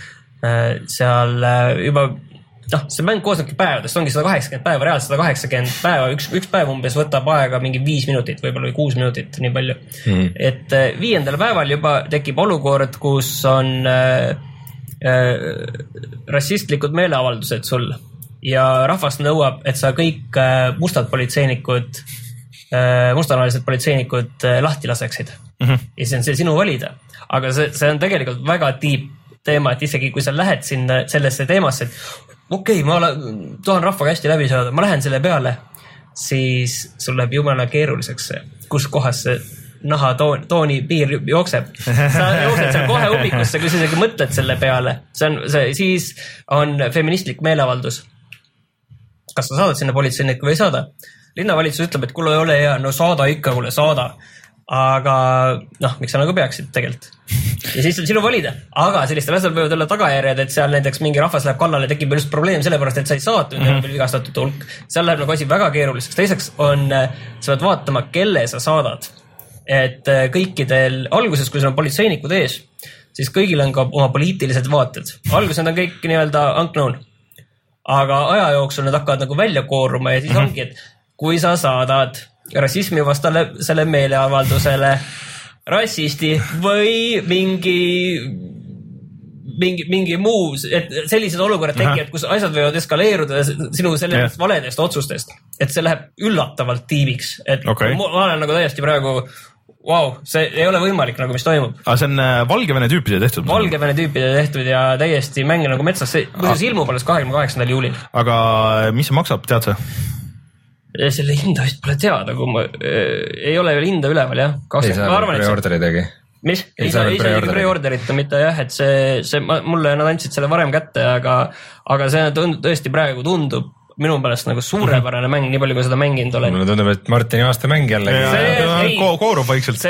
S3: seal juba noh, see mäng koosnebki päevadest, ongi sada kaheksakümmend päeva, reaalselt sada kaheksakümmend päeva, üks, üks päev umbes võtab aega mingi viis minutit, võib-olla või kuus minutit, nii palju. Mm. Et viiendal päeval juba tekib olukord, kus on äh, äh, rassistlikud meeleavaldused sul ja rahvas nõuab, et sa kõik äh, mustad politseinikud, äh, mustanalised politseinikud äh, lahti laseksid. Mm-hmm. Ja see on see sinu valida. Aga see, see on tegelikult väga deep teema, et isegi kui sa lähed sinna sellesse teemasse, et okei, okay, ma tahan rahvaga hästi läbi saada, ma lähen selle peale, siis sul läheb jumala keeruliseks, kus kohas see naha toon, tooni piir jookseb. Sa jooksed seal kohe ummikusse, kui sa isegi mõtled selle peale. See on, see, siis on feministlik meeleavaldus. Kas sa saadad sinna politseinikku või ei saada? Linnavalitsus ütleb, et kuule ei ole hea, no saada ikka, kuule saada. Aga noh, miks sa nagu peaksid tegelikult. Ja siis on sinu valida. Aga sellistel asjal võivad olla tagajärjed, et seal näiteks mingi rahvas läheb kallale, tekib just probleem sellepärast, et sa ei saatnud mm-hmm. ja veel vigastatud hulk. Seal läheb nagu asi väga keeruliseks. Teiseks on, sa pead vaatama, kelle sa saadad. Et kõikidel, alguses, kui sul on politseinikud ees, siis kõigil on ka oma poliitilised vaated. Alguses on kõik nii-öelda unknown. Aga aja jooksul need hakkavad nagu välja kooruma ja siis mm-hmm. ongi, et kui sa saadad rassismi vastale selle meeleavaldusele rassisti või mingi mingi, mingi muu, et sellised olukorrad tekivad, kus asjad võivad eskaleeruda sinu sellest yeah. valedest otsustest, et see läheb üllatavalt tiibiks, et okay. ma olen nagu täiesti praegu wow, see ei ole võimalik nagu mis toimub.
S1: Aga see on Valgevene tüüpide tehtud?
S3: Valgevene tüüpide tehtud ja täiesti mänge nagu metsas, see ah. ilmub alles kahekümne kaheksandal juulil.
S1: Aga mis see maksab, tead sa?
S3: Selle hinda vist pole teada, kui ma äh, ei ole veel hinda üleval, jah.
S2: ei saa pre-order ei tegi.
S3: mis? ei saa isegi pre-orderita, mitte jah, et see, see, mulle nad andsid selle varem kätte, aga, aga see tundub, tõesti praegu tundub minu pärast nagu suurepärane mäng, nii palju kui seda mänginud olen.
S2: Mulle tundub, et Martini aasta mäng jälle.
S1: See ko koorub vaikselt.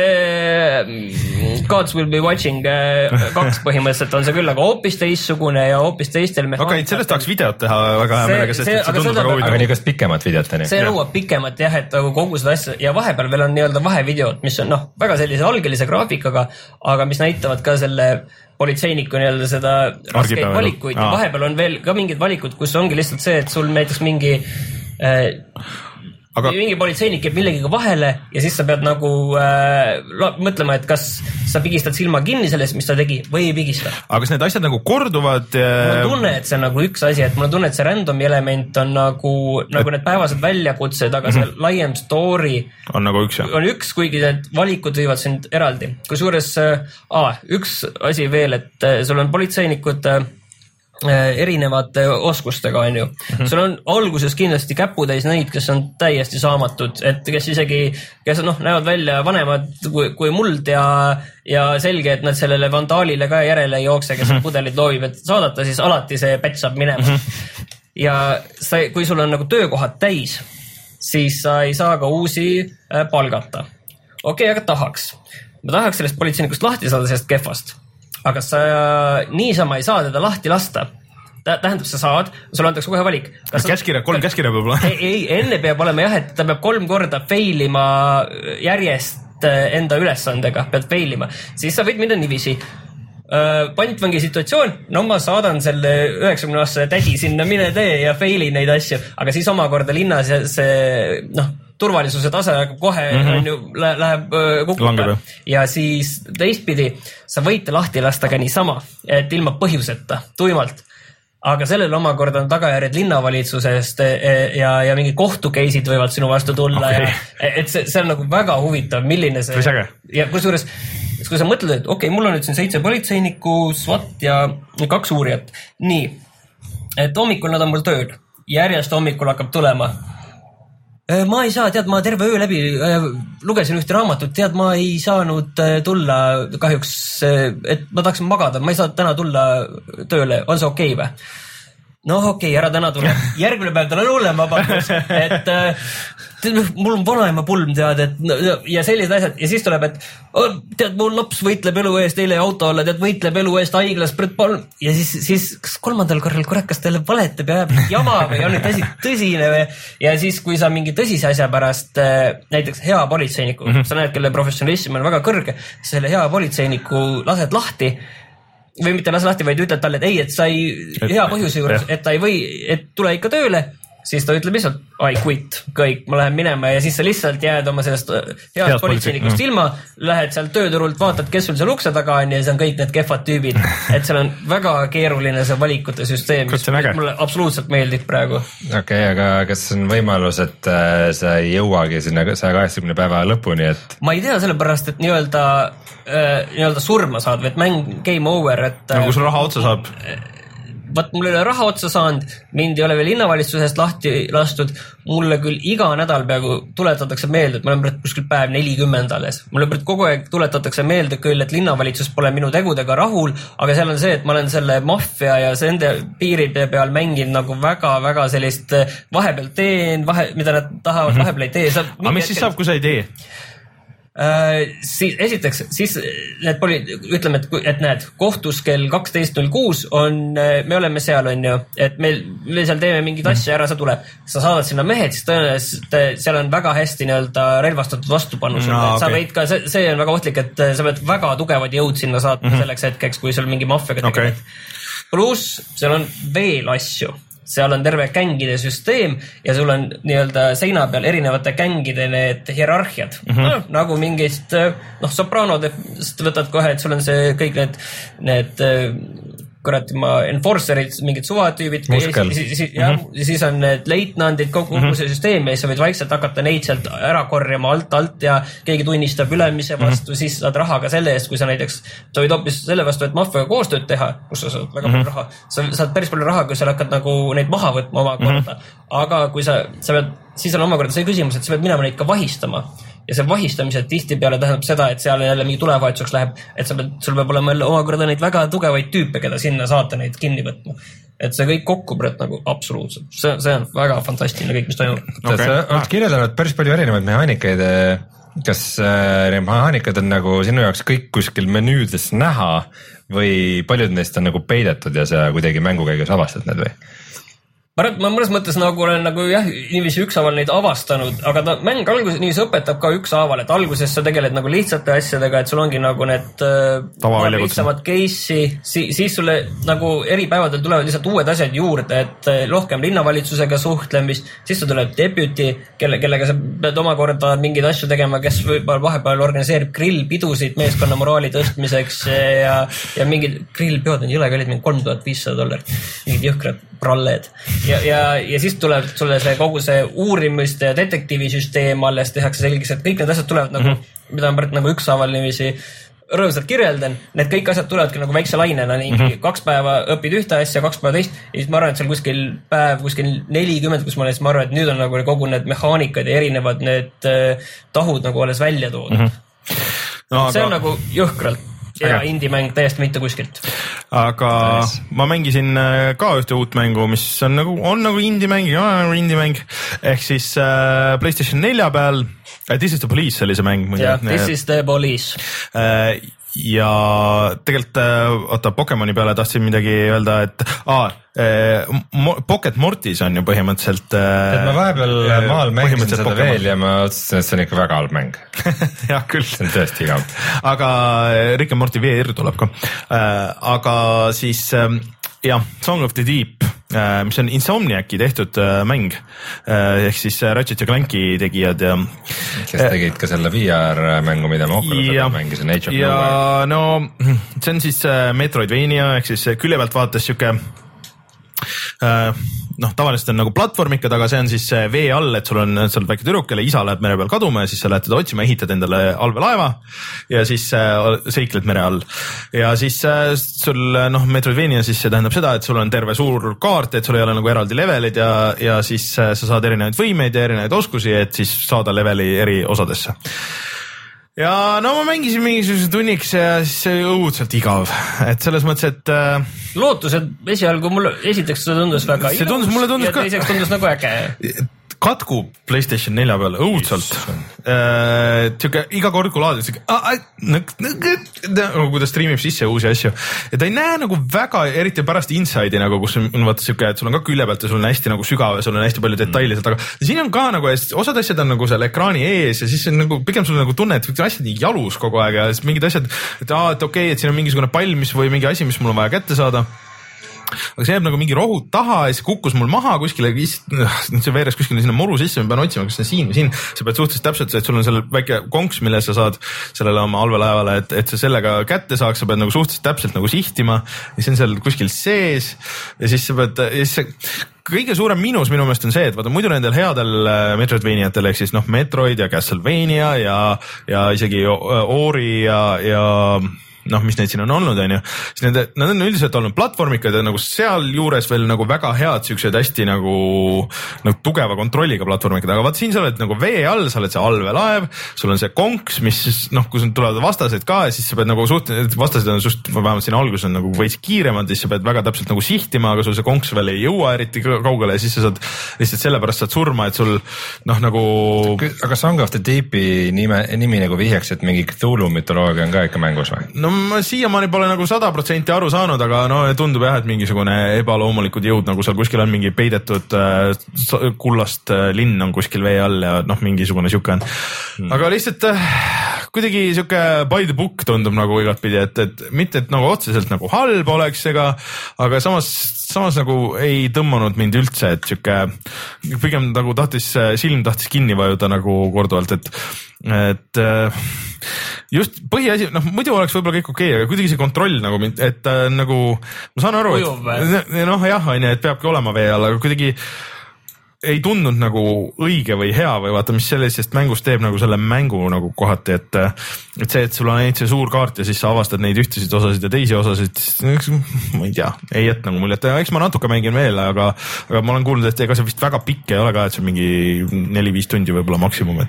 S3: See Gods Will Be Watching kaks põhimõtteliselt on see küll, aga hoopis teistsugune ja hoopis teistel
S1: mehaanikad. Ok, sellest tahaks videot teha väga hea meelega, sest see, see tundub väga huvitav.
S2: Aga nii kas pikemat videot?
S3: See nõuab pikemat jah, et kogu seda asja ja vahepeal veel on nii-öelda vahevideod, mis on noh, väga sellise algelise graafikaga, aga mis näitavad ka selle politseiniku nii-öelda seda raskeid valikuid ja vahepeal on veel ka mingid valikud, kus ongi lihtsalt see, et sul näiteks mingi äh, aga... mingi politseinik jääb millegiga vahele ja siis sa pead nagu äh, mõtlema, et kas sa pigistad silma kinni sellest, mis ta tegi või ei pigista.
S1: Aga kas need asjad nagu korduvad?
S3: Mul on tunne, et see on nagu üks asi, et mul on tunne, et see random element on nagu, nagu need päevased väljakutsed, aga see mm-hmm. laiem story
S1: on nagu üks, jah.
S3: On üks, kuigi need valikud viivad sind eraldi. Kui suures, ah, üks asi veel, et sul on politseinikud erinevate oskustega, on ju. Mm-hmm. sul on alguses kindlasti käputäis neid, kes on täiesti saamatud, et kes isegi, kes noh, näevad välja vanemad kui, kui muld ja, ja selge, et nad sellele vandaalile ka järele ei jookse, kes mm-hmm. pudelid loovib, et saadata, siis alati see päts saab minema. Mm-hmm. Ja sa, kui sul on nagu töökohad täis, siis sa ei saa ka uusi palgata. Okei, okay, aga tahaks. Ma tahaks sellest politseinikust lahti saada sellest kehvast. Aga sa niisama ei saa teda lahti lasta. Tähendab, sa saad, sul antakse kohe valik.
S1: Kas käskirja, kolm käskirja peab olema?
S3: Ei, ei, enne peab olema jah, et ta peab kolm korda failima järjest enda ülesandega, pead failima. Siis sa võid minna nivisi. Pantvangi situatsioon, no ma saadan selle üheksakümne aastase tädi sinna, mine tee ja faili neid asju, aga siis omakorda linnas see, noh, turvalisuse tase kohe mm-hmm. on ju, läheb kukuta ja siis teistpidi sa võite lahti lasta ka niisama, et ilma põhjuseta, tuimalt. Aga sellel omakorda on tagajärjed linnavalitsusest ja, ja mingi kohtukeisid võivad sinu vastu tulla okay. ja et see, see on nagu väga huvitav, milline see ja kusjuures, kui sa mõtled, et okei okay,, mul on nüüd siin seitse politseinikku, SWAT ja kaks uurijat. Nii, et hommikul nad on mul tööl, järjest hommikul hakkab tulema. Ma ei saa, tead, ma terve öö läbi äh, lugesin ühte raamatut, tead, ma ei saanud äh, tulla kahjuks, äh, et ma tahaksin magada, ma ei saa täna tulla tööle, on see okei okay või? No okei okay,, ära täna tule. Järgmine päev tal on hullem vabandus, et äh, mul on vanaema pulm, tead, et ja sellised asjad ja siis tuleb, et oh, tead, mul laps võitleb elu eest, eile auto alla, tead, võitleb elu eest haiglas, ja siis, siis kas kolmandal korral, kurat, kas teile valetab ja jääb jama või on nüüd asi tõsine või ja siis, kui sa mingi tõsise asja pärast näiteks hea politseiniku, mm-hmm. sa näed, kelle professionalism on väga kõrge, selle hea politseiniku lased lahti või mitte lase lahti, vaid ütled talle, et ei, et sa ei, hea põhjuse juures, et ta ei või, et tule ikka tööle, siis ta ütleb lihtsalt, I quit, kõik, ma lähen minema ja siis sa lihtsalt jääd oma sellest heast politseinikust ilma, lähed sealt tööturult, vaatad, kes sul seal ukse taga on ja siis on kõik need kehvad tüübid, et seal on väga keeruline see valikute süsteem, mis mulle absoluutselt meeldib praegu.
S2: Okei, okay, aga kas on võimalus, et äh, sa ei jõuagi sinna saja kaheksakümne päeva lõpuni, et
S3: ma ei tea, sellepärast, et nii-öelda äh, nii-öelda surma saad või et mäng game over, et
S1: no kui sul raha otsa saab
S3: Vaat mul ei ole raha otsa saanud, mind ei ole veel linnavalitsusest lahti lastud, mulle küll iga nädal peaaegu tuletatakse meelde, et ma olen kuskil päev nelikümmend alles. Mulle kogu aeg tuletatakse meelde küll, et linnavalitsus pole minu tegudega rahul, aga seal on see, et ma olen selle maffia ja nende piiride peal mänginud nagu väga-väga sellist vahepeal teen, vahe, mida nad tahavad, vahepeal ei tee.
S1: Aga mis siis saab, kui sa ei tee?
S3: Uh, siis, esiteks, siis need poli, ütleme, et, et näed, kohtus kell kaksteist null kuus on, me oleme seal, on ju, et meil, me seal teeme mingid asja ära, sa tuleb, sa saadad sinna mehed, siis tõenäoliselt seal on väga hästi nii-öelda relvastatud vastupanu sulle, no, et sa okay. võid ka, see, see on väga ohtlik, et sa pead väga tugevad jõud sinna saatma mm-hmm. selleks hetkeks, kui sul mingi maffiaga
S1: okay.
S3: tegeled. Pluss, seal on veel asju. Seal on terve gängide süsteem ja sul on nii-öelda seina peal erinevate gängide need hierarhiad. Mm-hmm. No, nagu mingist, noh, sopranodest võtad kohe, et sul on see kõik need, need kurat, ma enforcerid, mingid suvatüübid.
S2: Muskel.
S3: Ja, siis, ja, mm-hmm. siis on need leitnandid, kogu mm-hmm. see süsteem ja siis sa võid vaikselt hakata neid sealt ära korjama alt-alt ja keegi tunnistab ülemise vastu, mm-hmm. siis saad raha ka selle eest, kui sa näiteks, sa võid hoopis selle vastu, et maffiaga koostööd teha, kus sa saad väga mm-hmm. palju raha. Sa saad päris palju raha, kui sa hakkad nagu neid maha võtma oma korda. Mm-hmm. Aga kui sa, sa pead, siis on omakorda see küsimus, et sa pead minema neid ka vahistama. ja see vahistamise tihtipeale tähendab seda, et seal jälle mingi tulevahetuseks läheb, et sa pead, sul peab olema jälle omakorda neid väga tugevaid tüüpe, keda sinna saata neid kinni võtma. Et see kõik kokku praegu nagu absoluutselt. See, see on väga fantastiline kõik, mis toimub.
S2: Okay. Sa oled kirjeldanud päris palju erinevaid mehaanikaid. Kas need mehaanikad on nagu sinu jaoks kõik kuskil menüüdes näha või paljud neist on nagu peidetud ja sa kuidagi mängu käigus avastad need või?
S3: Ma arvan, et ma mõnes mõttes nagu olen nagu jah, niiviisi ükshaaval neid avastanud, aga ta mäng alguses niiviisi õpetab ka ükshaaval, et alguses sa tegeled nagu lihtsate asjadega, et sul ongi nagu need äh, lihtsamad case'i, si siis sulle nagu eri päevadel tulevad lihtsalt uued asjad juurde, et rohkem linnavalitsusega suhtlemist, siis sul tuleb deputy, kelle, kellega sa pead omakorda mingeid asju tegema, kes võib-olla vahepeal organiseerib grillpidusid meeskonna moraali tõstmiseks ja, ja mingid grillpeod on jõle kallid, mingi kolm tuhat viissada dollarit, mingid jõhkrad pralled. Ja, ja, ja siis tuleb sulle see kogu see uurimiste ja detektiivisüsteem alles tehakse selgeks, et kõik need asjad tulevad nagu, mm -hmm. mida ma pärit nagu ükshaaval niiviisi rõõmsalt kirjeldan, need kõik asjad tulevadki nagu väikse lainena, nii mm -hmm. kaks päeva õpid ühte asja, kaks päeva teist, ja siis ma arvan, et seal kuskil päev, kuskil nelikümmend, kus ma olen, siis ma arvan, et nüüd on nagu kogu need mehaanikad ja erinevad need äh, tahud nagu alles välja toodud. Mm -hmm. no, see aga... on nagu jõhkralt ja indie-mäng täiesti mitte kuskilt.
S1: Aga nice. Ma mängisin ka ühte uut mängu, mis on nagu, on nagu indie-mäng, indie-mäng, ehk siis äh, PlayStation nelja peal, This is the Police oli see mäng.
S3: jah, This is the Police.
S1: Äh, ja tegelikult, oota, Pokemoni peale tahtsin midagi öelda, et aa, Pocket Mortis on ju põhimõtteliselt.
S2: Et ma vahepeal maal mängisin seda Pokemon. Veel ja ma otsustasin, et see on ikka väga halb mäng.
S1: jah, küll.
S2: See on tõesti igav.
S1: Aga Rick and Morty V R tuleb ka. Aga siis jah, Song of the Deep, mis on Insomniaci tehtud mäng, ehk siis Ratchet ja Clanki tegijad ja
S2: kes tegid ka selle V R mängu, mida ma Oculusega mängisin, Age of
S1: ja Nowhere. No see on siis Metroidvania, ehk siis külje pealt vaates siuke noh, tavaliselt on nagu platvormikad, aga see on siis vee all, et sul on seal väike tüdruk, kelle isa läheb mere peal kaduma ja siis sa lähed teda otsima, ehitad endale allveelaeva ja siis seikled mere all. Ja siis sul, noh, Metroidvania siis see tähendab seda, et sul on terve suur kaart, et sul ei ole nagu eraldi levelid ja, ja siis sa saad erinevaid võimeid ja erinevaid oskusi, et siis saada leveli eri osadesse. Ja no ma mängisin mingisuguse tunniks ja siis see oli õudselt igav, et selles mõttes, et äh,
S3: lootused esialgu mulle, esiteks see tundus väga
S1: see tundus, mulle tundus
S3: ja ka teiseks tundus nagu äge.
S1: Katkub PlayStation nelja peal õudselt. Siuke iga kord kui laadid, kuidas streamib sisse uusi asju. Ja ta ei näe nagu väga, eriti pärast Inside'i nagu, kus on vaata siuke, et sul on ka külje pealt ja sul on hästi nagu sügav ja sul on hästi palju detaile sealt, aga siin on ka nagu, osad asjad on nagu seal ekraani ees ja siis on nagu, pigem sul nagu tunne, et asjad nii jalus kogu aeg ja siis mingid asjad, et aa, et okei, okay, et siin on mingisugune pall, mis või mingi asi, mis mul on vaja kätte saada. Aga see jääb nagu mingi rohud taha ja see kukkus mul maha kuskile, see veeres kuskile sinna muru sisse, ma pean otsima, kas see on siin või siin. Sa pead suhteliselt täpselt, et sul on seal väike konks, mille sa saad sellele oma allveelaevale, et, et sa sellega kätte saaks, sa pead nagu suhteliselt täpselt nagu sihtima ja see on seal kuskil sees ja siis sa pead, ja siis see kõige suurem miinus minu meelest on see, et vaata muidu nendel headel Metroidvaniatel ehk siis noh, Metroid ja Castlevania ja, ja isegi Ori ja, ja noh, mis neid siin on olnud, on ju, siis nende, nad on üldiselt olnud platvormikad ja nagu seal juures veel nagu väga head siuksed hästi nagu, nagu tugeva kontrolliga platvormikad, aga vaat siin sa oled nagu vee all, sa oled see allveelaev, sul on see konks, mis noh, kui sul tulevad vastased ka ja siis sa pead nagu suht, vastased on suht, vähemalt siin alguses on nagu veits kiiremad, siis sa pead väga täpselt nagu sihtima, aga sul see konks veel ei jõua eriti kaugele ja siis sa saad lihtsalt sellepärast saad surma, et sul noh nagu.
S2: Aga Song of the Deepi nime, nimi nagu vihjaks, et mingi Cthulhu mütoloogia on ka ikka mängus või?
S1: No ma siiamaani pole nagu sada protsenti aru saanud, aga no tundub jah, et mingisugune ebaloomulikud jõud nagu seal kuskil on mingi peidetud äh, kullast äh, linn on kuskil vee all ja noh, mingisugune siuke on. Hmm. Aga lihtsalt äh, kuidagi siuke by the book tundub nagu igatpidi, et, et mitte, et nagu otseselt nagu halb oleks, ega, aga samas, samas nagu ei tõmmanud mind üldse, et siuke pigem nagu tahtis, silm tahtis kinni vajuda nagu korduvalt, et et just põhiasi, noh muidu oleks võib-olla kõik okei, aga kuidagi see kontroll nagu, et äh, nagu ma saan aru, et noh jah, on ju, et peabki olema vee all, aga kuidagi ei tundnud nagu õige või hea või vaata, mis sellisest mängust teeb nagu selle mängu nagu kohati, et et see, et sul on ainult see suur kaart ja siis sa avastad neid ühtesid osasid ja teisi osasid, ma ei tea, ei jätnud nagu muljet, eks ma natuke mängin veel, aga aga ma olen kuulnud, et ega see vist väga pikk ei ole ka, et see mingi neli-viis tundi võib-olla maksimum, et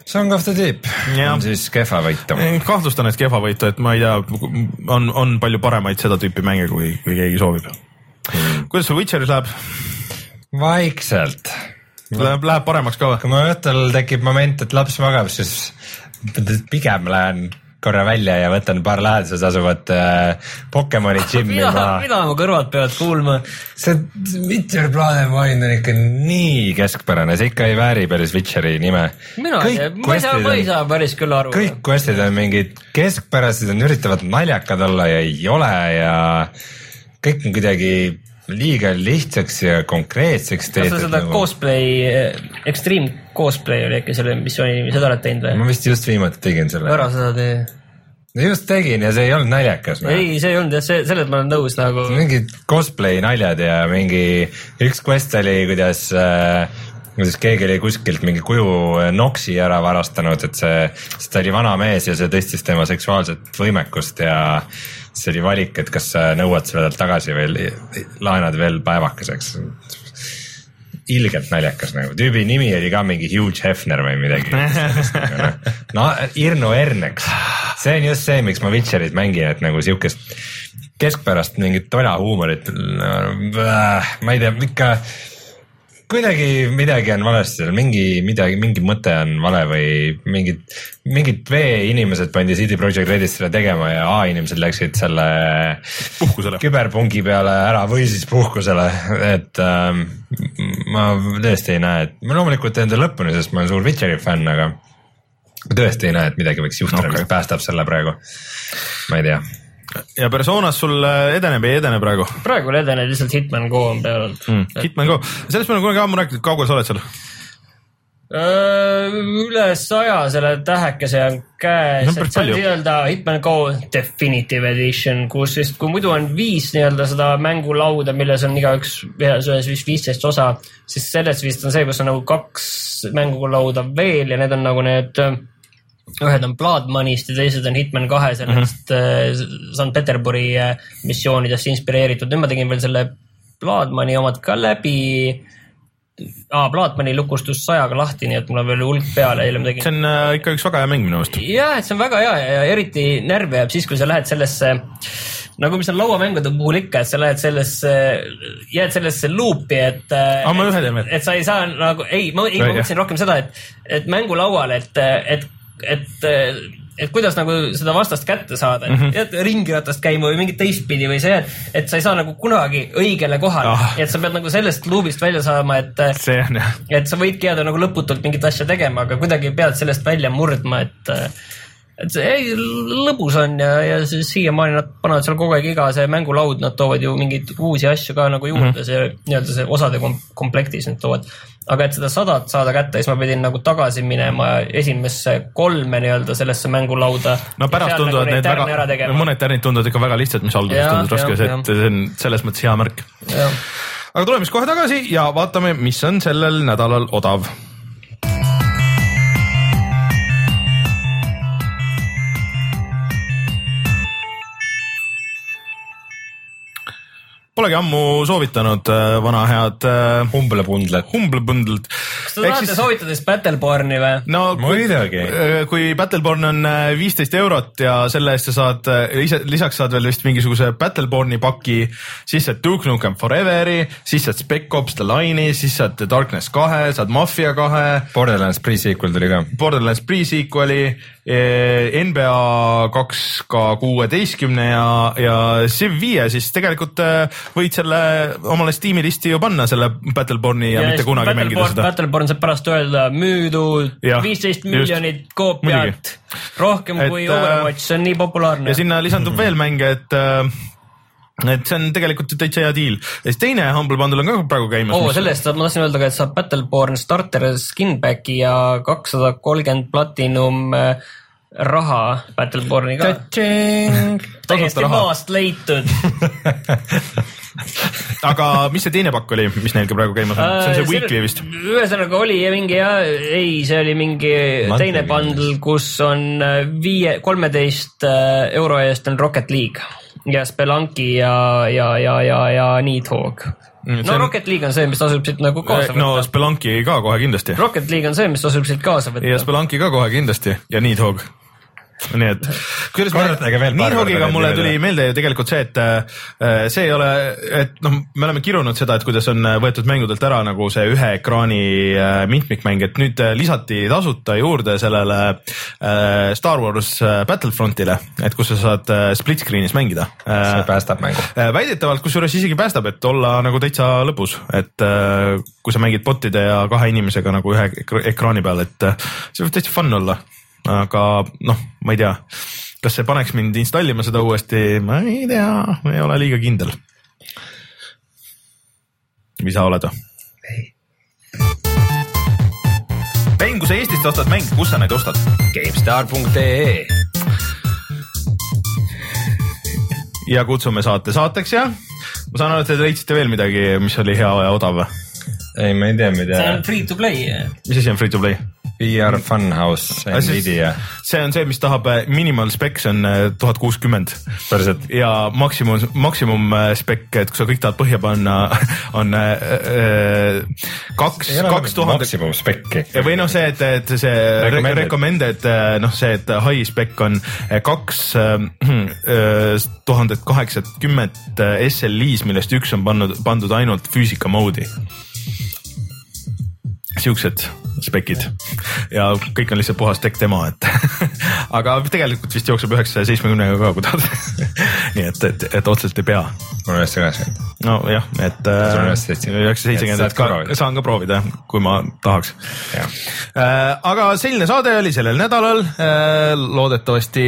S2: Song of the Deep ja. On siis kehva võitu.
S1: Kahtlustan, et kehva võitu, et ma ei tea, on, on palju paremaid seda tüüpi mänge, kui, kui keegi soovib. Hmm. Kuidas sul Witcheris läheb?
S2: Vaikselt.
S1: Läheb, läheb paremaks ka või?
S2: Kui ma õhtul tekib moment, et laps magab, siis pigem lähen korra välja ja võtan paar läheduses asuvat äh, Pokemoni džimmi maha.
S3: Mida mu kõrvad peavad kuulma?
S2: See Witcher Blood and Wine on ikka nii keskpärane, see ikka ei vääri päris Witcheri nime.
S3: Mina ei, ma ei saa, ma ei saa päris küll aru.
S2: Kõik questid on mingid keskpärased, on üritavad naljakad olla ja ei ole ja kõik on kuidagi liiga lihtsaks ja konkreetseks
S3: teetud. Kas sa seda nagu... cosplay, extreme cosplay oli äkki selle missiooni nimi, seda oled teinud või?
S2: Ma vist just viimati tegin selle.
S3: Ära seda tee.
S2: Just tegin ja see ei olnud naljakas.
S3: Ei, see ei olnud jah, selles ma olen nõus nagu.
S2: Mingid cosplay naljad ja mingi üks quest oli, kuidas, kuidas keegi oli kuskilt mingi kuju Noxi ära varastanud, et see, see oli vana mees ja see tõstis tema seksuaalset võimekust ja see oli valik, et kas sa nõuad selle tagasi või laenad veel päevakeseks. Ilgelt naljakas nagu. Tüübi nimi oli ka mingi Hugh Hefner või midagi. No, Irnu Erneks. See on just see, miks ma Witcherit mängin, et nagu siukest keskpärast mingit tola huumorit. Ma ei tea, ikka kuidagi midagi on valesti, mingi, midagi, mingi mõte on vale või mingid, mingid V-inimesed pandi C D Projekt Redis selle tegema ja A-inimesed läksid selle
S1: puhkusele.
S2: Küberpungi peale ära või siis puhkusele, et ähm, ma tõesti ei näe, et ma loomulikult teen ta lõpuni, sest ma olen suur Witcheri fänn, aga tõesti ei näe, et midagi võiks juhtuda, okay. Mis päästab selle praegu, ma ei tea.
S1: Ja Personas sul edeneb ei edene praegu?
S3: Praegu edeneb lihtsalt Hitman Go on peal olnud.
S1: Mm, Hitman Go. Sellest me on kunagi ammu rääkinud, kaugel sa oled seal?
S3: Üle saja selle tähekese on käes. See on nii-öelda Hitman Go Definitive Edition, kus vist, kui muidu on viis nii-öelda seda mängulauda, milles on igaüks ühes viisteist osa, siis selles vist on see, kus on nagu kaks mängulauda veel ja need on nagu need... ühed on Blood Money'st ja teised on Hitman kahe sellest mm-hmm. Sankt Peterburi missioonidest inspireeritud. Nüüd ma tegin veel selle Blood Money omad ka läbi. Aa, Blood Money lukustus sajaga lahti, nii et mul on veel hulk peale.
S1: See on äh, ikka üks väga hea mäng minu vastu.
S3: Jah, et see on väga hea ja eriti närvi jääb siis, kui sa lähed sellesse, nagu mis on lauamängude puhul ikka, et sa lähed sellesse, jääd sellesse loopi, et,
S1: ah,
S3: et, et sa ei saa nagu, ei, ma, ei, ma mõtlesin rohkem seda, et, et mängulaual, et, et et, et kuidas nagu seda vastast kätte saada, et mm-hmm. ringiratast käima või mingit teistpidi või see, et sa ei saa nagu kunagi õigele kohale oh. ja et sa pead nagu sellest luubist välja saama, et,
S1: on,
S3: et sa võidki jääda nagu lõputult mingit asja tegema, aga kuidagi pead sellest välja murdma, et et see ei, lõbus on ja, ja siis siiamaani nad panevad seal kogu aeg iga see mängulaud, nad toovad ju mingeid uusi asju ka nagu juurde, mm-hmm. see nii-öelda see osade komplektis nad toovad. Aga et seda sadat saada kätte, siis ma pidin nagu tagasi minema esimesse kolme nii-öelda sellesse mängulauda.
S1: No pärast tunduvad nagu need väga, mõned tärnid tunduvad ikka väga lihtsalt, mis alguses tundud raske, et see on selles mõttes hea märk.
S3: Ja.
S1: Aga tuleme siis kohe tagasi ja vaatame, mis on sellel nädalal odav. Polegi ammu soovitanud vana head
S2: Humblebundlet.
S1: Humblebundlet.
S3: Kas te tahate siis... soovitada siis Battleborni või?
S1: No, kui, kui Battleborn on viisteist eurot ja selle eest sa saad, lisaks saad veel vist mingisuguse Battleborni paki, siis saad Duke Nukem Foreveri, siis saad Spec Ops The Line'i, siis saad Darkness kahe, saad Mafia kahe.
S2: Borderlands pre-sequel tuli ka.
S1: Borderlands pre-sequeli, N B A kaks K kuueteistkümne ja, ja Civ viie, siis tegelikult võid selle omale Steam'i listi ju panna selle Battleborni ja, ja mitte kunagi
S3: Battleborn,
S1: mängida seda.
S3: Battleborn saab pärast öelda müüdud viisteist miljonit koopiat, rohkem et, kui Overwatch, see on nii populaarne.
S1: Ja sinna lisandub mm-hmm. veel mänge, et et see on tegelikult täitsa hea deal. Ja siis teine Humble Bundle on ka praegu käimas.
S3: Oo, sellest ma tahtsin öelda, et saab Battleborn Starter Skinbacki ja kakssada kolmkümmend Platinum raha Battleborni ka. Täiesti maast leitud.
S1: Aga mis see teine pakk oli, mis neil ka praegu käimas on? See on see Weekly vist?
S3: Ühesõnaga oli mingi, ja, ei, see oli mingi Mante teine bundle, kus on viie, kolmeteist euro eest on Rocket League ja Spelunky ja, ja, ja, ja, ja Needhog. no on... Rocket League on see, mis tasub siit nagu kaasa võtta.
S1: No Spelunki ka kohe kindlasti.
S3: Rocket League on see, mis tasub siit kaasa võtta.
S1: Ja Spelunki ka kohe kindlasti ja Nidhogg. Nii et Nidhoggiga mulle tuli meelde tegelikult see, et see ei ole, et noh, me oleme kirunud seda, et kuidas on võetud mängudelt ära nagu see ühe ekraani mitmikmäng, et nüüd lisati tasuta juurde sellele Star Wars Battlefrontile, et kus sa saad split screen'is mängida.
S2: See päästab mängu.
S1: Väidetavalt, kusjuures isegi päästab, et olla nagu täitsa lõpus, et kui sa mängid botide ja kahe inimesega nagu ühe ekraani peal, et see võib täitsa fun olla. Aga noh, ma ei tea, kas see paneks mind installima seda uuesti, ma ei tea, ei ole liiga kindel. Mis sa oled? Ei. Mäng, kui sa Eestist ostad mäng, kus sa neid ostad?
S2: GameStar punkt ee
S1: Ja kutsume saate saateks ja ma saan aru, et te leidsite veel midagi, mis oli hea ja odav.
S2: Ei, ma ei tea, mida.
S3: See on free to play.
S1: Mis asi on free to play?
S2: V R Funhouse, Nvidia.
S1: See on see, mis tahab minimal spec, see on tuhat kuuskümmend.
S2: Päriselt.
S1: Ja maksimum, maksimum spec, et kui sa kõik tahad põhja panna, on äh, kaks, kaks tuhat.
S2: Maksimum spec'i.
S1: Või noh, see, et, et see recommended, recommended noh, see, et high spec on kaks tuhandet kaheksakümmend S L I-s, millest üks on pandud, pandud ainult füüsika moodi. Siuksed spekid ja kõik on lihtsalt puhas tek tema, et aga tegelikult vist jookseb üheksasaja seitsmekümnega ka, kui tahad. Nii et, et, et otseselt ei pea.
S2: Mul on üheksasada seitsekümmend.
S1: No jah, et üheksasada seitsekümmend, et ka, saan ka proovida, kui ma tahaks. Äh, aga selline saade oli sellel nädalal, äh, loodetavasti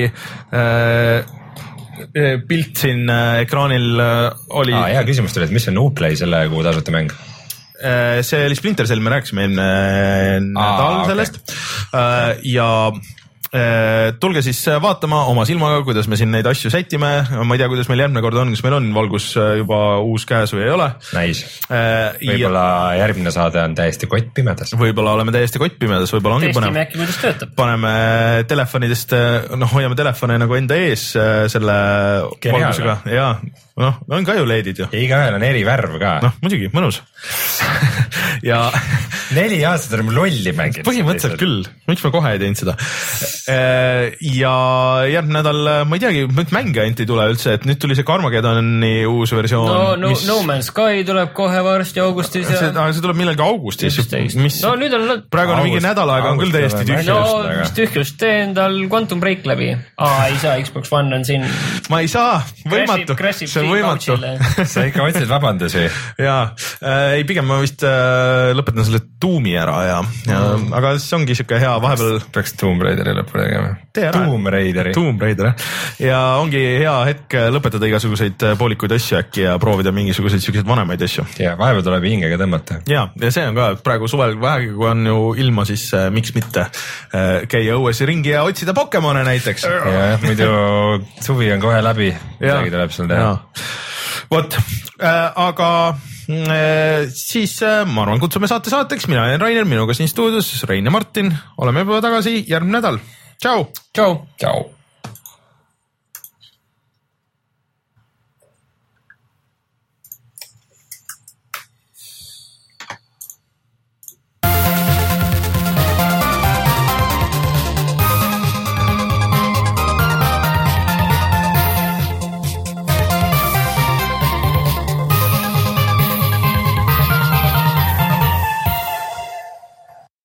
S1: äh, pilt siin ekraanil oli.
S2: Ah, hea küsimus tuli, et mis on Uplay selle kuu tasuta mäng?
S1: See oli Splinter Cell, me rääkisime eelmine nädal sellest okay. Ja tulge siis vaatama oma silmaga, kuidas me siin neid asju sätime. Ma ei tea, kuidas meil järgmine kord on, kas meil on valgus juba uus käes või ei ole.
S2: Näis. Võib-olla ja... järgmine saade on täiesti kott pimedas.
S1: Võib-olla oleme täiesti kott pimedas, võib-olla ongi
S3: paneme. Äkki, kuidas töötab.
S1: Paneme telefonidest, noh, hoiame telefone nagu enda ees selle valgusega. Ja, noh, on ka ju leedid ju.
S2: Ja igaühel on eri värv ka.
S1: Noh, muidugi, mõnus. Ja
S2: neli aastat on lolli mängid.
S1: Põhimõtteliselt küll. Miks ma kohe ei teinud seda? Ja järgmine nädal, ma ei teagi, mänge ainult ei tule üldse, et nüüd tuli see Carmageddoni uus versioon.
S3: No, no, mis... no Man's Sky tuleb kohe varsti augustis. Ja...
S1: See, see tuleb millalgi augustis. Mis...
S3: No nüüd on...
S1: Praegu on mingi nädal aega on küll täiesti tühjust.
S3: No mis tühjust, tee endal Quantum Break läbi. Aa, ei saa, Xbox One on siin.
S1: Ma ei saa, võimatu.
S3: Crashib,
S1: see on võimatu.
S2: Sa ikka otsid vabandusi.
S1: Jaa, ei, pigem ma vist äh, lõpetan selle Doomi ära ja, ja mm. aga see ongi siuke hea vahepeal.
S2: Peaks Tomb Raideri lõppu tegema. Tomb Raideri.
S1: Tomb Raider, ja ongi hea hetk lõpetada igasuguseid poolikuid asju äkki ja proovida mingisuguseid siukseid vanemaid asju.
S2: Ja vahepeal tuleb hingega tõmmata.
S1: Ja, ja see on ka praegu suvel vähegi, kui on ju ilma, siis äh, miks mitte äh, käia õues ringi ja otsida Pokemone näiteks.
S2: Ja, muidu suvi on kohe läbi. Midagi tuleb sul teha.
S1: Vot, äh, aga siis ma arvan, kutsume saate saateks, mina olen Rainer, minuga siin stuudios Rein ja Martin, oleme juba tagasi järgmine nädal. Tšau!
S3: Tšau!
S2: Tšau!